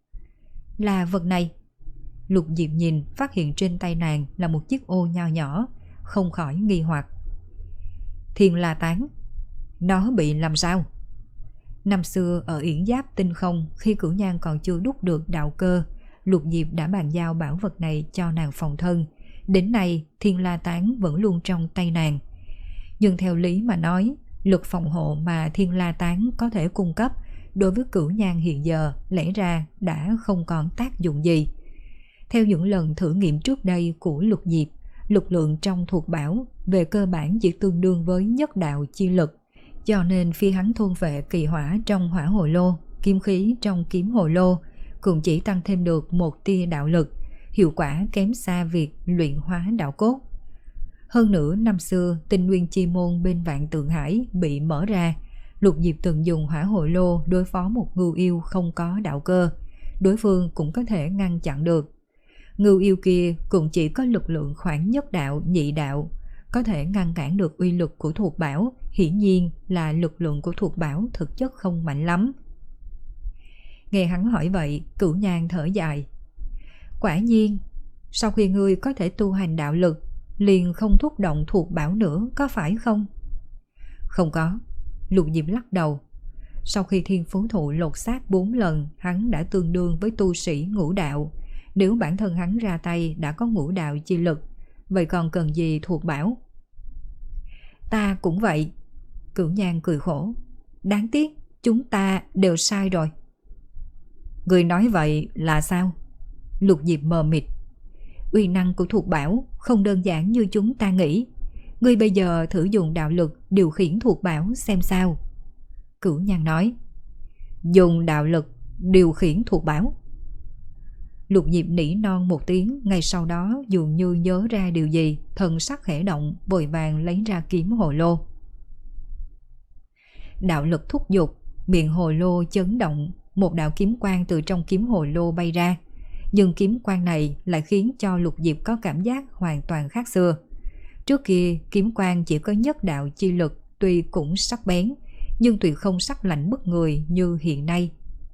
Là vật này. Lục Diệp nhìn, phát hiện trên tay nàng là một chiếc ô nho nhỏ, không khỏi nghi hoặc. Thiên La Tán. Nó bị làm sao? Năm xưa ở Yển Giáp Tinh Không, khi Cửu Nhan còn chưa đúc được đạo cơ, Lục Diệp đã bàn giao bảo vật này cho nàng phòng thân. Đến nay Thiên La Tán vẫn luôn trong tay nàng. Nhưng theo lý mà nói, lực phòng hộ mà Thiên La Tán có thể cung cấp đối với Cửu Nhan hiện giờ lẽ ra đã không còn tác dụng gì. Theo những lần thử nghiệm trước đây của Lục Diệp, lực lượng trong thuộc bảo về cơ bản chỉ tương đương với nhất đạo chi lực, cho nên khi hắn thôn vệ kỳ hỏa trong hỏa hồ lô, kiếm khí trong kiếm hồ lô cũng chỉ tăng thêm được một tia đạo lực, hiệu quả kém xa việc luyện hóa đạo cốt. Hơn nữa năm xưa Tinh Nguyên Chi Môn bên Vạn Tượng Hải bị mở ra, Lục Diệp từng dùng hỏa hồ lô đối phó một ngưu yêu không có đạo cơ, đối phương cũng có thể ngăn chặn được. Ngưu yêu kia cũng chỉ có lực lượng khoảng nhất đạo, nhị đạo, có thể ngăn cản được uy lực của thuộc bảo, hiển nhiên là lực lượng của thuộc bảo thực chất không mạnh lắm. Nghe hắn hỏi vậy, Cửu Nhan thở dài. Quả nhiên, sau khi ngươi có thể tu hành đạo lực, liền không thúc động thuộc bảo nữa, có phải không? Không có, Lục Diệp lắc đầu. Sau khi thiên phú thụ lột xác bốn lần, hắn đã tương đương với tu sĩ ngũ đạo. Nếu bản thân hắn ra tay đã có ngũ đạo chi lực, vậy còn cần gì thuộc bảo? Ta cũng vậy. Cửu Nhan cười khổ. Đáng tiếc, chúng ta đều sai rồi. Người nói vậy là sao? Lục Diệp mờ mịt. Uy năng của thuộc bảo không đơn giản như chúng ta nghĩ. Ngươi bây giờ thử dùng đạo lực điều khiển thuộc bảo xem sao. Cửu Nhan nói. Dùng đạo lực điều khiển thuộc bảo. Lục Diệp nỉ non một tiếng, ngay sau đó dường như nhớ ra điều gì, thần sắc khẽ động, vội vàng lấy ra kiếm hồ lô. Đạo lực thúc giục, miệng hồ lô chấn động, một đạo kiếm quang từ trong kiếm hồ lô bay ra. Nhưng kiếm quang này lại khiến cho Lục Diệp có cảm giác hoàn toàn khác xưa. Trước kia kiếm quang chỉ có nhất đạo chi lực, tuy cũng sắc bén, nhưng tuyệt không sắc lạnh bức người như hiện nay.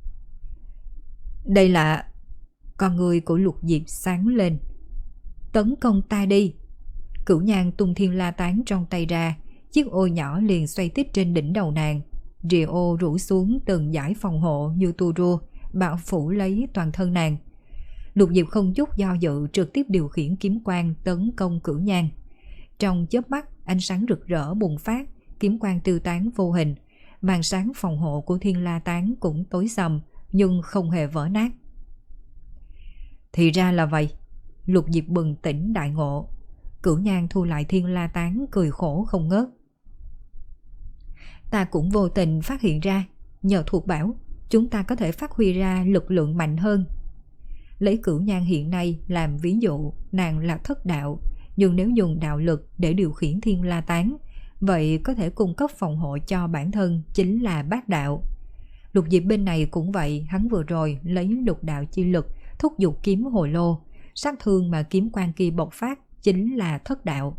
Đây là... Con người của Lục Diệp sáng lên. Tấn công ta đi. Cửu Nhan tung thiên la tán trong tay ra, chiếc ô nhỏ liền xoay tít trên đỉnh đầu nàng. Rìa ô rủ xuống từng dải phòng hộ như tua rua, bao phủ lấy toàn thân nàng. Lục Diệp không chút do dự trực tiếp điều khiển kiếm quang tấn công Cửu Nhan. Trong chớp mắt, ánh sáng rực rỡ bùng phát, kiếm quang tiêu tán vô hình, màn sáng phòng hộ của thiên la tán cũng tối sầm, nhưng không hề vỡ nát. Thì ra là vậy. Lục Diệp bừng tỉnh đại ngộ. Cửu Nhan thu lại thiên la tán, cười khổ không ngớt. Ta cũng vô tình phát hiện ra, nhờ thuộc bảo, chúng ta có thể phát huy ra lực lượng mạnh hơn. Lấy Cửu Nhan hiện nay làm ví dụ, nàng là thất đạo, nhưng nếu dùng đạo lực để điều khiển thiên la tán, vậy có thể cung cấp phòng hộ cho bản thân, chính là bát đạo. Lục Diệp bên này cũng vậy, hắn vừa rồi lấy lục đạo chi lực thúc giục kiếm hồ lô, sát thương mà kiếm quang kia bộc phát chính là thất đạo.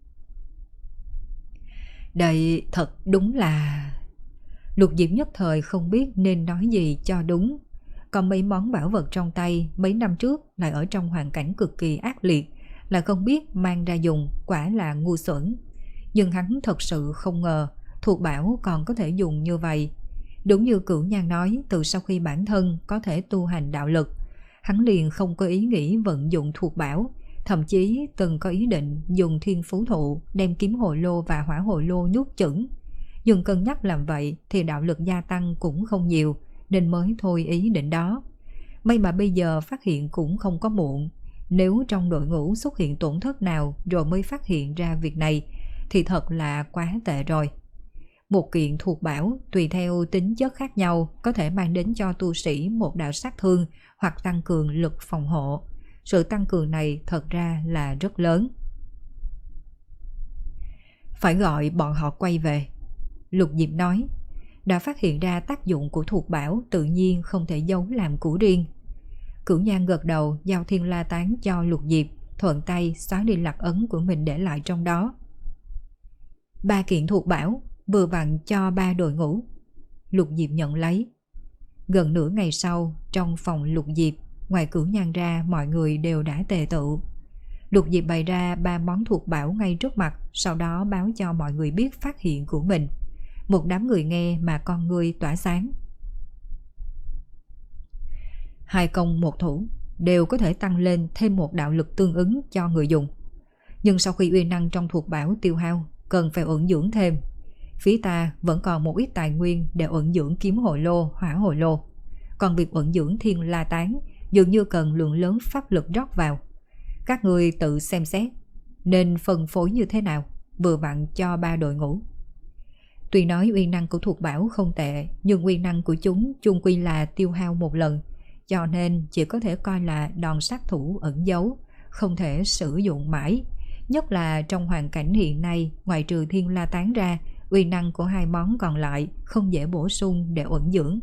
Đây thật đúng là... Lục Diệp nhất thời không biết nên nói gì cho đúng. Còn mấy món bảo vật trong tay mấy năm trước lại ở trong hoàn cảnh cực kỳ ác liệt, là không biết mang ra dùng, quả là ngu xuẩn. Nhưng hắn thật sự không ngờ thuộc bảo còn có thể dùng như vậy. Đúng như Cửu Nhan nói, từ sau khi bản thân có thể tu hành đạo lực, hắn liền không có ý nghĩ vận dụng thuộc bảo, thậm chí từng có ý định dùng thiên phú thụ đem kiếm hồ lô và hỏa hồ lô nhốt chửng. Nhưng cân nhắc làm vậy thì đạo lực gia tăng cũng không nhiều, nên mới thôi ý định đó. May mà bây giờ phát hiện cũng không có muộn. Nếu trong đội ngũ xuất hiện tổn thất nào rồi mới phát hiện ra việc này thì thật là quá tệ rồi. Một kiện thuộc bảo tùy theo tính chất khác nhau có thể mang đến cho tu sĩ một đạo sát thương hoặc tăng cường lực phòng hộ. Sự tăng cường này thật ra là rất lớn. Phải gọi bọn họ quay về. Lục Diệp nói, đã phát hiện ra tác dụng của thuộc bảo, tự nhiên không thể giấu làm của riêng. Cửu Nhan gật đầu, giao thiên la tán cho Lục Diệp, thuận tay xóa đi lạc ấn của mình để lại trong đó. Ba kiện thuộc bảo vừa vặn cho ba đội ngũ. Lục Diệp nhận lấy. Gần nửa ngày sau, trong phòng Lục Diệp, ngoài Cửu Nhan ra mọi người đều đã tề tựu. Lục Diệp bày ra ba món thuộc bảo ngay trước mặt, sau đó báo cho mọi người biết phát hiện của mình. Một đám người nghe mà con ngươi tỏa sáng. Hai công một thủ đều có thể tăng lên thêm một đạo lực tương ứng cho người dùng. Nhưng sau khi uy năng trong thuộc bảo tiêu hao, cần phải ẩn dưỡng thêm. Phía ta vẫn còn một ít tài nguyên để ẩn dưỡng kiếm hồ lô, hỏa hồ lô. Còn việc ẩn dưỡng thiên la tán dường như cần lượng lớn pháp lực rót vào. Các người tự xem xét nên phân phối như thế nào, vừa vặn cho ba đội ngũ. Tuy nói uy năng của thuộc bảo không tệ, nhưng uy năng của chúng chung quy là tiêu hao một lần, cho nên chỉ có thể coi là đòn sát thủ ẩn giấu, không thể sử dụng mãi. Nhất là trong hoàn cảnh hiện nay, ngoài trừ thiên la tán ra, uy năng của hai món còn lại không dễ bổ sung để ẩn dưỡng.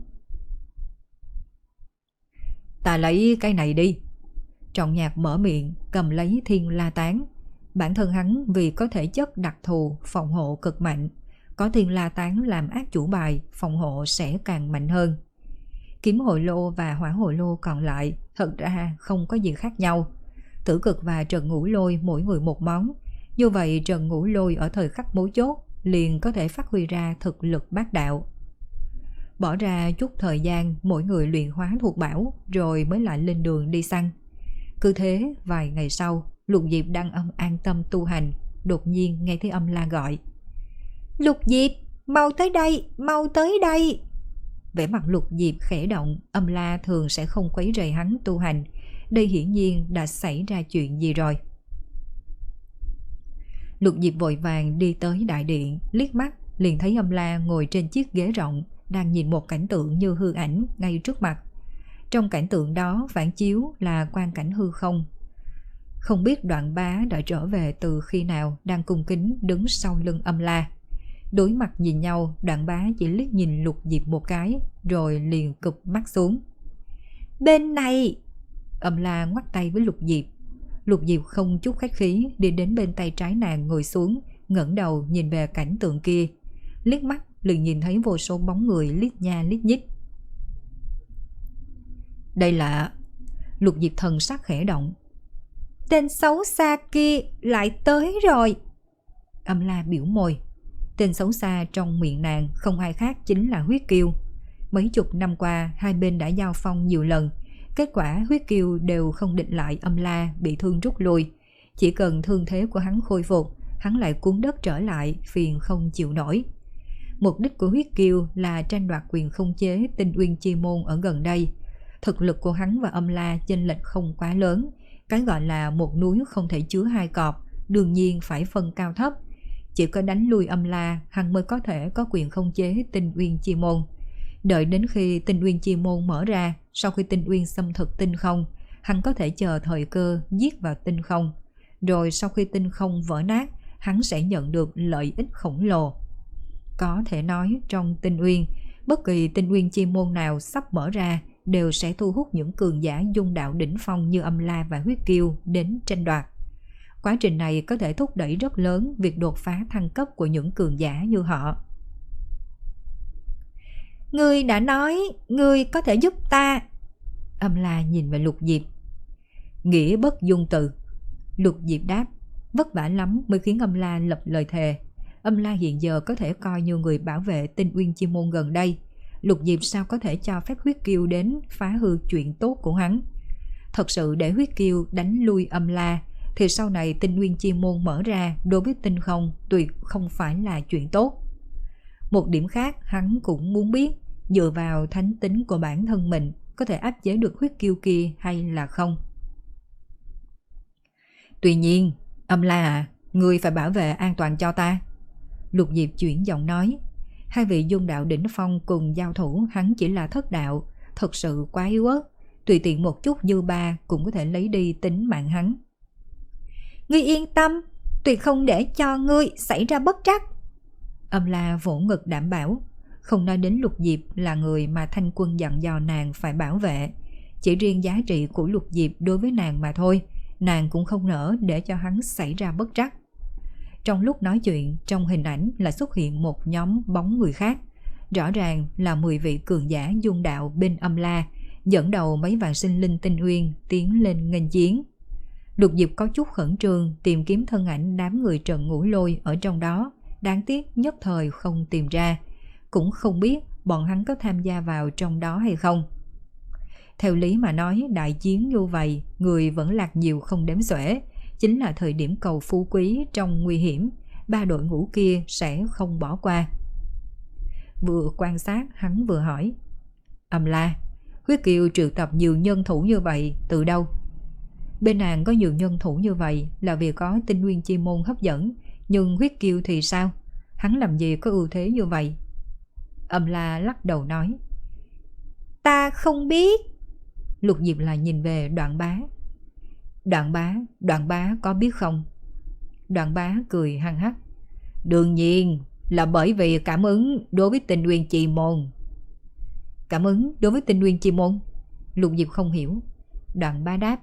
Ta lấy cái này đi. Trọng Nhạc mở miệng, cầm lấy thiên la tán. Bản thân hắn vì có thể chất đặc thù, phòng hộ cực mạnh, có thiên la tán làm ác chủ bài, phòng hộ sẽ càng mạnh hơn. Kiếm hồ lô và hỏa hồ lô còn lại thật ra không có gì khác nhau. Tử cực và Trần Ngũ Lôi mỗi người một món, Như vậy Trần Ngũ Lôi ở thời khắc mấu chốt liền có thể phát huy ra thực lực bát đạo. Bỏ ra chút thời gian mỗi người luyện hóa thuộc bảo rồi mới lại lên đường đi săn. Cứ thế vài ngày sau, Lục Diệp đang âm an tâm tu hành, đột nhiên nghe thấy Âm La gọi. Lục Diệp, mau tới đây, mau tới đây. Vẻ mặt Lục Diệp khẽ động, Âm La thường sẽ không quấy rầy hắn tu hành. Đây hiển nhiên đã xảy ra chuyện gì rồi. Lục Diệp vội vàng đi tới đại điện, liếc mắt liền thấy Âm La ngồi trên chiếc ghế rộng, đang nhìn một cảnh tượng như hư ảnh ngay trước mặt. Trong cảnh tượng đó phản chiếu là quang cảnh hư không. Không biết Đoạn Bá đã trở về từ khi nào, đang cung kính đứng sau lưng Âm La. Đối mặt nhìn nhau, Đoạn Bá chỉ liếc nhìn Lục Diệp một cái, rồi liền cụp mắt xuống. Bên này! Âm La ngoắc tay với Lục Diệp. Lục Diệp không chút khách khí đi đến bên tay trái nàng ngồi xuống, ngẩng đầu nhìn về cảnh tượng kia. Liếc mắt liền nhìn thấy vô số bóng người lít nha lít nhít. Đây là... Lục Diệp thần sắc khẽ động. Tên xấu xa kia lại tới rồi. Âm La biểu môi. Tên xấu xa trong miệng nàng không ai khác chính là Huyết Kiêu. Mấy chục năm qua hai bên đã giao phong nhiều lần, kết quả Huyết Kiêu đều không địch lại Âm La, bị thương rút lui. Chỉ cần thương thế của hắn khôi phục, hắn lại cuốn đất trở lại, phiền không chịu nổi. Mục đích của Huyết Kiêu là tranh đoạt quyền khống chế Tinh Uyên Chi Môn ở gần đây. Thực lực của hắn và Âm La chênh lệch không quá lớn, cái gọi là một núi không thể chứa hai cọp, đương nhiên phải phân cao thấp. Chỉ có đánh lui Âm La, hắn mới có thể có quyền khống chế Tinh Uyên Chi Môn. Đợi đến khi Tinh Uyên Chi Môn mở ra, sau khi Tinh Uyên xâm thực tinh không, hắn có thể chờ thời cơ giết vào tinh không. Rồi sau khi tinh không vỡ nát, hắn sẽ nhận được lợi ích khổng lồ. Có thể nói trong Tinh Uyên, bất kỳ Tinh Uyên Chi Môn nào sắp mở ra đều sẽ thu hút những cường giả dung đạo đỉnh phong như Âm La và Huyết Kiêu đến tranh đoạt. Quá trình này có thể thúc đẩy rất lớn việc đột phá thăng cấp của những cường giả như họ. Ngươi đã nói, ngươi có thể giúp ta. Âm La nhìn về Lục Diệp. Nghĩa bất dung từ. Lục Diệp đáp. Vất vả lắm mới khiến Âm La lập lời thề. Âm La hiện giờ có thể coi như người bảo vệ Tinh Uyên Chi Môn gần đây. Lục Diệp sao có thể cho phép Huyết Kiêu đến phá hư chuyện tốt của hắn. Thật sự để Huyết Kiêu đánh lui Âm La thì sau này Tinh Uyên Chi Môn mở ra đối với tinh không tuyệt không phải là chuyện tốt. Một điểm khác hắn cũng muốn biết, dựa vào thánh tính của bản thân mình có thể áp chế được Huyết Kiêu kia hay là không. Tuy nhiên, Âm La à, ngươi phải bảo vệ an toàn cho ta. Lục Diệp chuyển giọng nói. Hai vị dung đạo đỉnh phong cùng giao thủ, hắn chỉ là thất đạo, thật sự quá yếu ớt, tùy tiện một chút dư ba cũng có thể lấy đi tính mạng hắn. Ngươi yên tâm, tuyệt không để cho ngươi xảy ra bất trắc. Âm La vỗ ngực đảm bảo. Không nói đến Lục Diệp là người mà Thanh Quân dặn dò nàng phải bảo vệ, chỉ riêng giá trị của Lục Diệp đối với nàng mà thôi, nàng cũng không nỡ để cho hắn xảy ra bất trắc. Trong lúc nói chuyện, trong hình ảnh là xuất hiện một nhóm bóng người khác, rõ ràng là mười vị cường giả dung đạo bên Âm La, dẫn đầu mấy vạn sinh linh tinh uyên tiến lên nghênh chiến. Lục Diệp có chút khẩn trương tìm kiếm thân ảnh đám người Trần Ngũ Lôi ở trong đó, đáng tiếc nhất thời không tìm ra, cũng không biết bọn hắn có tham gia vào trong đó hay không. Theo lý mà nói, đại chiến như vậy, người vẫn lạc nhiều không đếm xuể, chính là thời điểm cầu phú quý trong nguy hiểm, ba đội ngũ kia sẽ không bỏ qua. Vừa quan sát hắn vừa hỏi. Âm La, Huyết Kiêu triệu tập nhiều nhân thủ như vậy từ đâu? Bên nàng có nhiều nhân thủ như vậy là vì có Tinh Uyên Chi Môn hấp dẫn, nhưng Huyết Kiêu thì sao? Hắn làm gì có ưu thế như vậy? Âm La lắc đầu nói. Ta không biết. Lục Diệp lại nhìn về Đoạn Bá. Đoạn Bá, Đoạn Bá có biết không? Đoạn Bá cười hăng hắc. Đương nhiên là bởi vì cảm ứng đối với Tinh Uyên Chi Môn. Cảm ứng đối với Tinh Uyên Chi Môn? Lục Diệp không hiểu. Đoạn Bá đáp.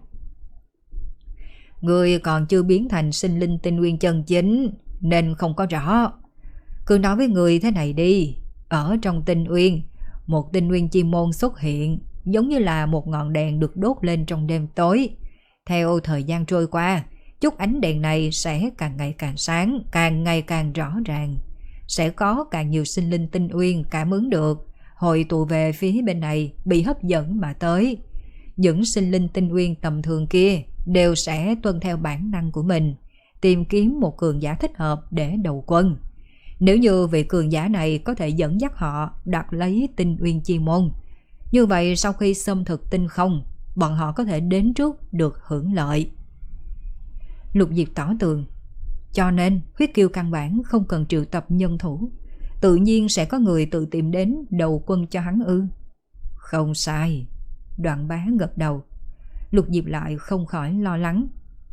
Người còn chưa biến thành sinh linh Tinh Uyên chân chính nên không có rõ. Cứ nói với người thế này đi. Ở trong Tinh Uyên, một Tinh Uyên Chi Môn xuất hiện giống như là một ngọn đèn được đốt lên trong đêm tối. Theo thời gian trôi qua, Chút ánh đèn này sẽ càng ngày càng sáng, càng ngày càng rõ ràng. Sẽ có càng nhiều sinh linh tinh uyên cảm ứng được, hội tụ về phía bên này, bị hấp dẫn mà tới. Những sinh linh tinh uyên tầm thường kia đều sẽ tuân theo bản năng của mình, tìm kiếm một cường giả thích hợp để đầu quân. Nếu như vị cường giả này có thể dẫn dắt họ đoạt lấy tinh uyên chi môn, như vậy sau khi xâm thực tinh không, bọn họ có thể đến trước được hưởng lợi. Lục Diệp tỏ tường. Cho nên huyết kiêu căn bản không cần triệu tập nhân thủ, tự nhiên sẽ có người tự tìm đến đầu quân cho hắn ư? Không sai. Đoạn Bá gật đầu. Lục Diệp lại không khỏi lo lắng.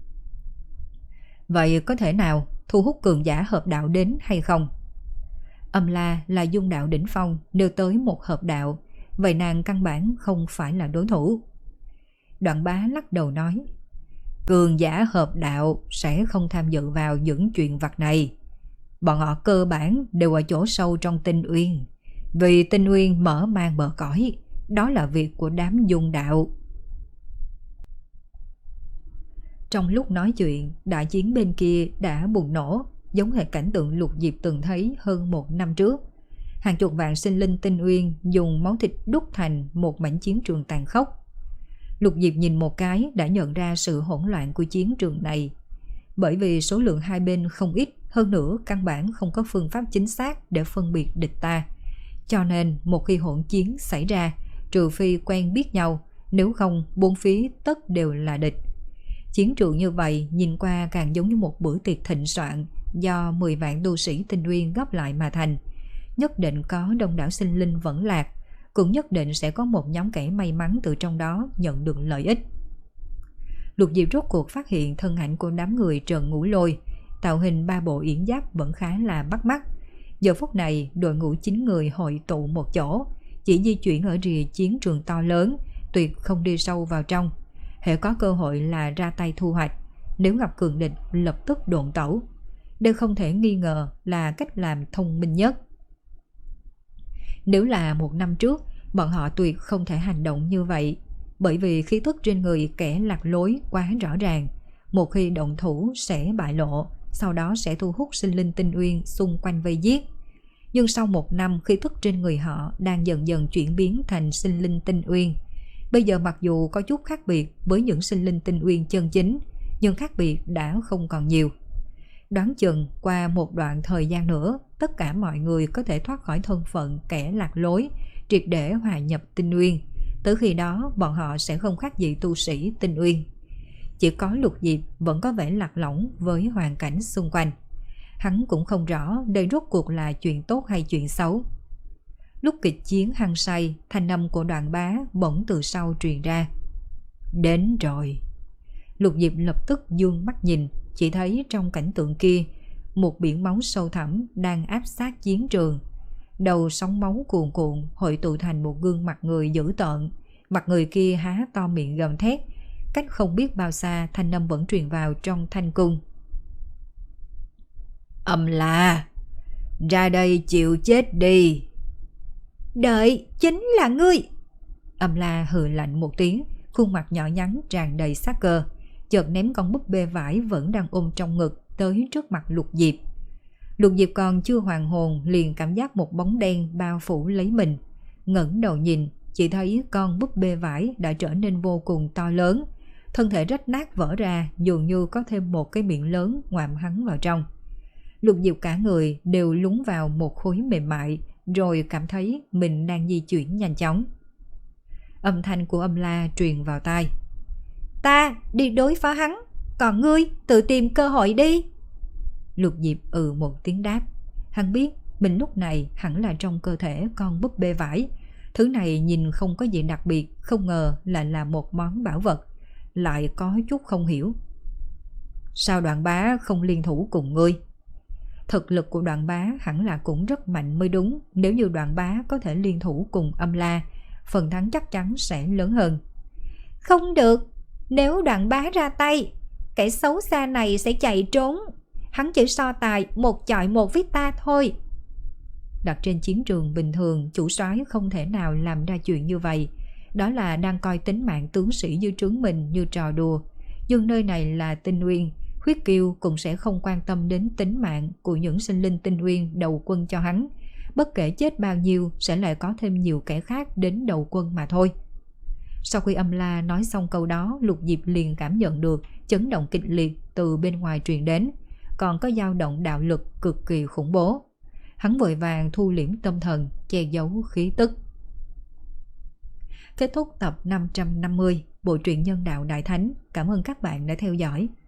Vậy có thể nào thu hút cường giả hợp đạo đến hay không? Âm La là dung đạo đỉnh phong, nếu tới một hợp đạo, vậy nàng căn bản không phải là đối thủ. Đoạn Bá lắc đầu nói, cường giả hợp đạo sẽ không tham dự vào những chuyện vặt này. Bọn họ cơ bản đều ở chỗ sâu trong tinh uyên, vì tinh uyên mở mang bờ cõi, đó là việc của đám dung đạo. Trong lúc nói chuyện, đại chiến bên kia đã bùng nổ, giống hệt cảnh tượng Lục Diệp từng thấy hơn một năm trước. Hàng chục vạn sinh linh tinh uyên dùng máu thịt đúc thành một mảnh chiến trường tàn khốc. Lục Diệp nhìn một cái đã nhận ra sự hỗn loạn của chiến trường này. Bởi vì số lượng hai bên không ít, hơn nữa căn bản không có phương pháp chính xác để phân biệt địch ta. Cho nên một khi hỗn chiến xảy ra, trừ phi quen biết nhau, nếu không bốn phía tất đều là địch. Chiến trường như vậy nhìn qua càng giống như một bữa tiệc thịnh soạn do mười vạn tu sĩ tinh uyên góp lại mà thành. Nhất định có đông đảo sinh linh vẫn lạc, cũng nhất định sẽ có một nhóm kẻ may mắn từ trong đó nhận được lợi ích. Lục Diệp rốt cuộc phát hiện thân ảnh của đám người Trần Ngũ Lôi, tạo hình ba bộ yển giáp vẫn khá là bắt mắt. Giờ phút này đội ngũ chín người hội tụ một chỗ, chỉ di chuyển ở rìa chiến trường to lớn, tuyệt không đi sâu vào trong. Hễ có cơ hội là ra tay thu hoạch, nếu gặp cường địch lập tức độn tẩu. Đây không thể nghi ngờ là cách làm thông minh nhất. Nếu là một năm trước, bọn họ tuyệt không thể hành động như vậy, bởi vì khí tức trên người kẻ lạc lối quá rõ ràng. Một khi động thủ sẽ bại lộ, sau đó sẽ thu hút sinh linh tinh uyên xung quanh vây giết. Nhưng sau một năm, khí tức trên người họ đang dần dần chuyển biến thành sinh linh tinh uyên. Bây giờ mặc dù có chút khác biệt với những sinh linh tinh uyên chân chính, nhưng khác biệt đã không còn nhiều. Đoán chừng qua một đoạn thời gian nữa, tất cả mọi người có thể thoát khỏi thân phận kẻ lạc lối, triệt để hòa nhập tinh uyên. Tới khi đó bọn họ sẽ không khác gì tu sĩ tinh uyên. Chỉ có Lục Diệp vẫn có vẻ lạc lõng với hoàn cảnh xung quanh. Hắn cũng không rõ đây rốt cuộc là chuyện tốt hay chuyện xấu. Lúc kịch chiến hăng say, thanh âm của Đoạn Bá bỗng từ sau truyền ra. Đến rồi. Lục Diệp lập tức dương mắt nhìn, chỉ thấy trong cảnh tượng kia, một biển máu sâu thẳm đang áp sát chiến trường. Đầu sóng máu cuồn cuộn hội tụ thành một gương mặt người dữ tợn. Mặt người kia há to miệng gầm thét. Cách không biết bao xa, thanh âm vẫn truyền vào trong thanh cung. Âm La, ra đây chịu chết đi. Đợi, chính là ngươi. Âm La hừ lạnh một tiếng, khuôn mặt nhỏ nhắn tràn đầy sát cơ, chợt ném con búp bê vải vẫn đang ôm trong ngực tới trước mặt Lục Diệp. Lục Diệp còn chưa hoàn hồn liền cảm giác một bóng đen bao phủ lấy mình. Ngẩng đầu nhìn, chỉ thấy con búp bê vải đã trở nên vô cùng to lớn, thân thể rách nát vỡ ra, dường như có thêm một cái miệng lớn ngoạm hắn vào trong. Lục Diệp cả người đều lún vào một khối mềm mại, rồi cảm thấy mình đang di chuyển nhanh chóng. Âm thanh của Âm La truyền vào tai. Ta đi đối phó hắn, còn ngươi tự tìm cơ hội đi. Lục Diệp ừ một tiếng đáp. Hắn biết mình lúc này hẳn là trong cơ thể con búp bê vải. Thứ này nhìn không có gì đặc biệt, không ngờ là là một món bảo vật. Lại có chút không hiểu. Sao Đoạn Bá không liên thủ cùng ngươi? Thực lực của Đoạn Bá hẳn là cũng rất mạnh mới đúng. Nếu như Đoạn Bá có thể liên thủ cùng Âm La, phần thắng chắc chắn sẽ lớn hơn. Không được, nếu Đoạn Bá ra tay, kẻ xấu xa này sẽ chạy trốn. Hắn chỉ so tài một chọi một với ta thôi. Đặt trên chiến trường bình thường, chủ soái không thể nào làm ra chuyện như vậy. Đó là đang coi tính mạng tướng sĩ dưới trướng mình như trò đùa. Nhưng nơi này là Tinh Uyên, Huyết Kiêu cũng sẽ không quan tâm đến tính mạng của những sinh linh tinh uyên đầu quân cho hắn. Bất kể chết bao nhiêu sẽ lại có thêm nhiều kẻ khác đến đầu quân mà thôi. Sau khi Âm La nói xong câu đó, Lục Diệp liền cảm nhận được chấn động kịch liệt từ bên ngoài truyền đến, còn có dao động đạo lực cực kỳ khủng bố. Hắn vội vàng thu liễm tâm thần, che giấu khí tức. Kết thúc tập năm trăm năm mươi bộ truyện Nhân Đạo Đại Thánh. Cảm ơn các bạn đã theo dõi.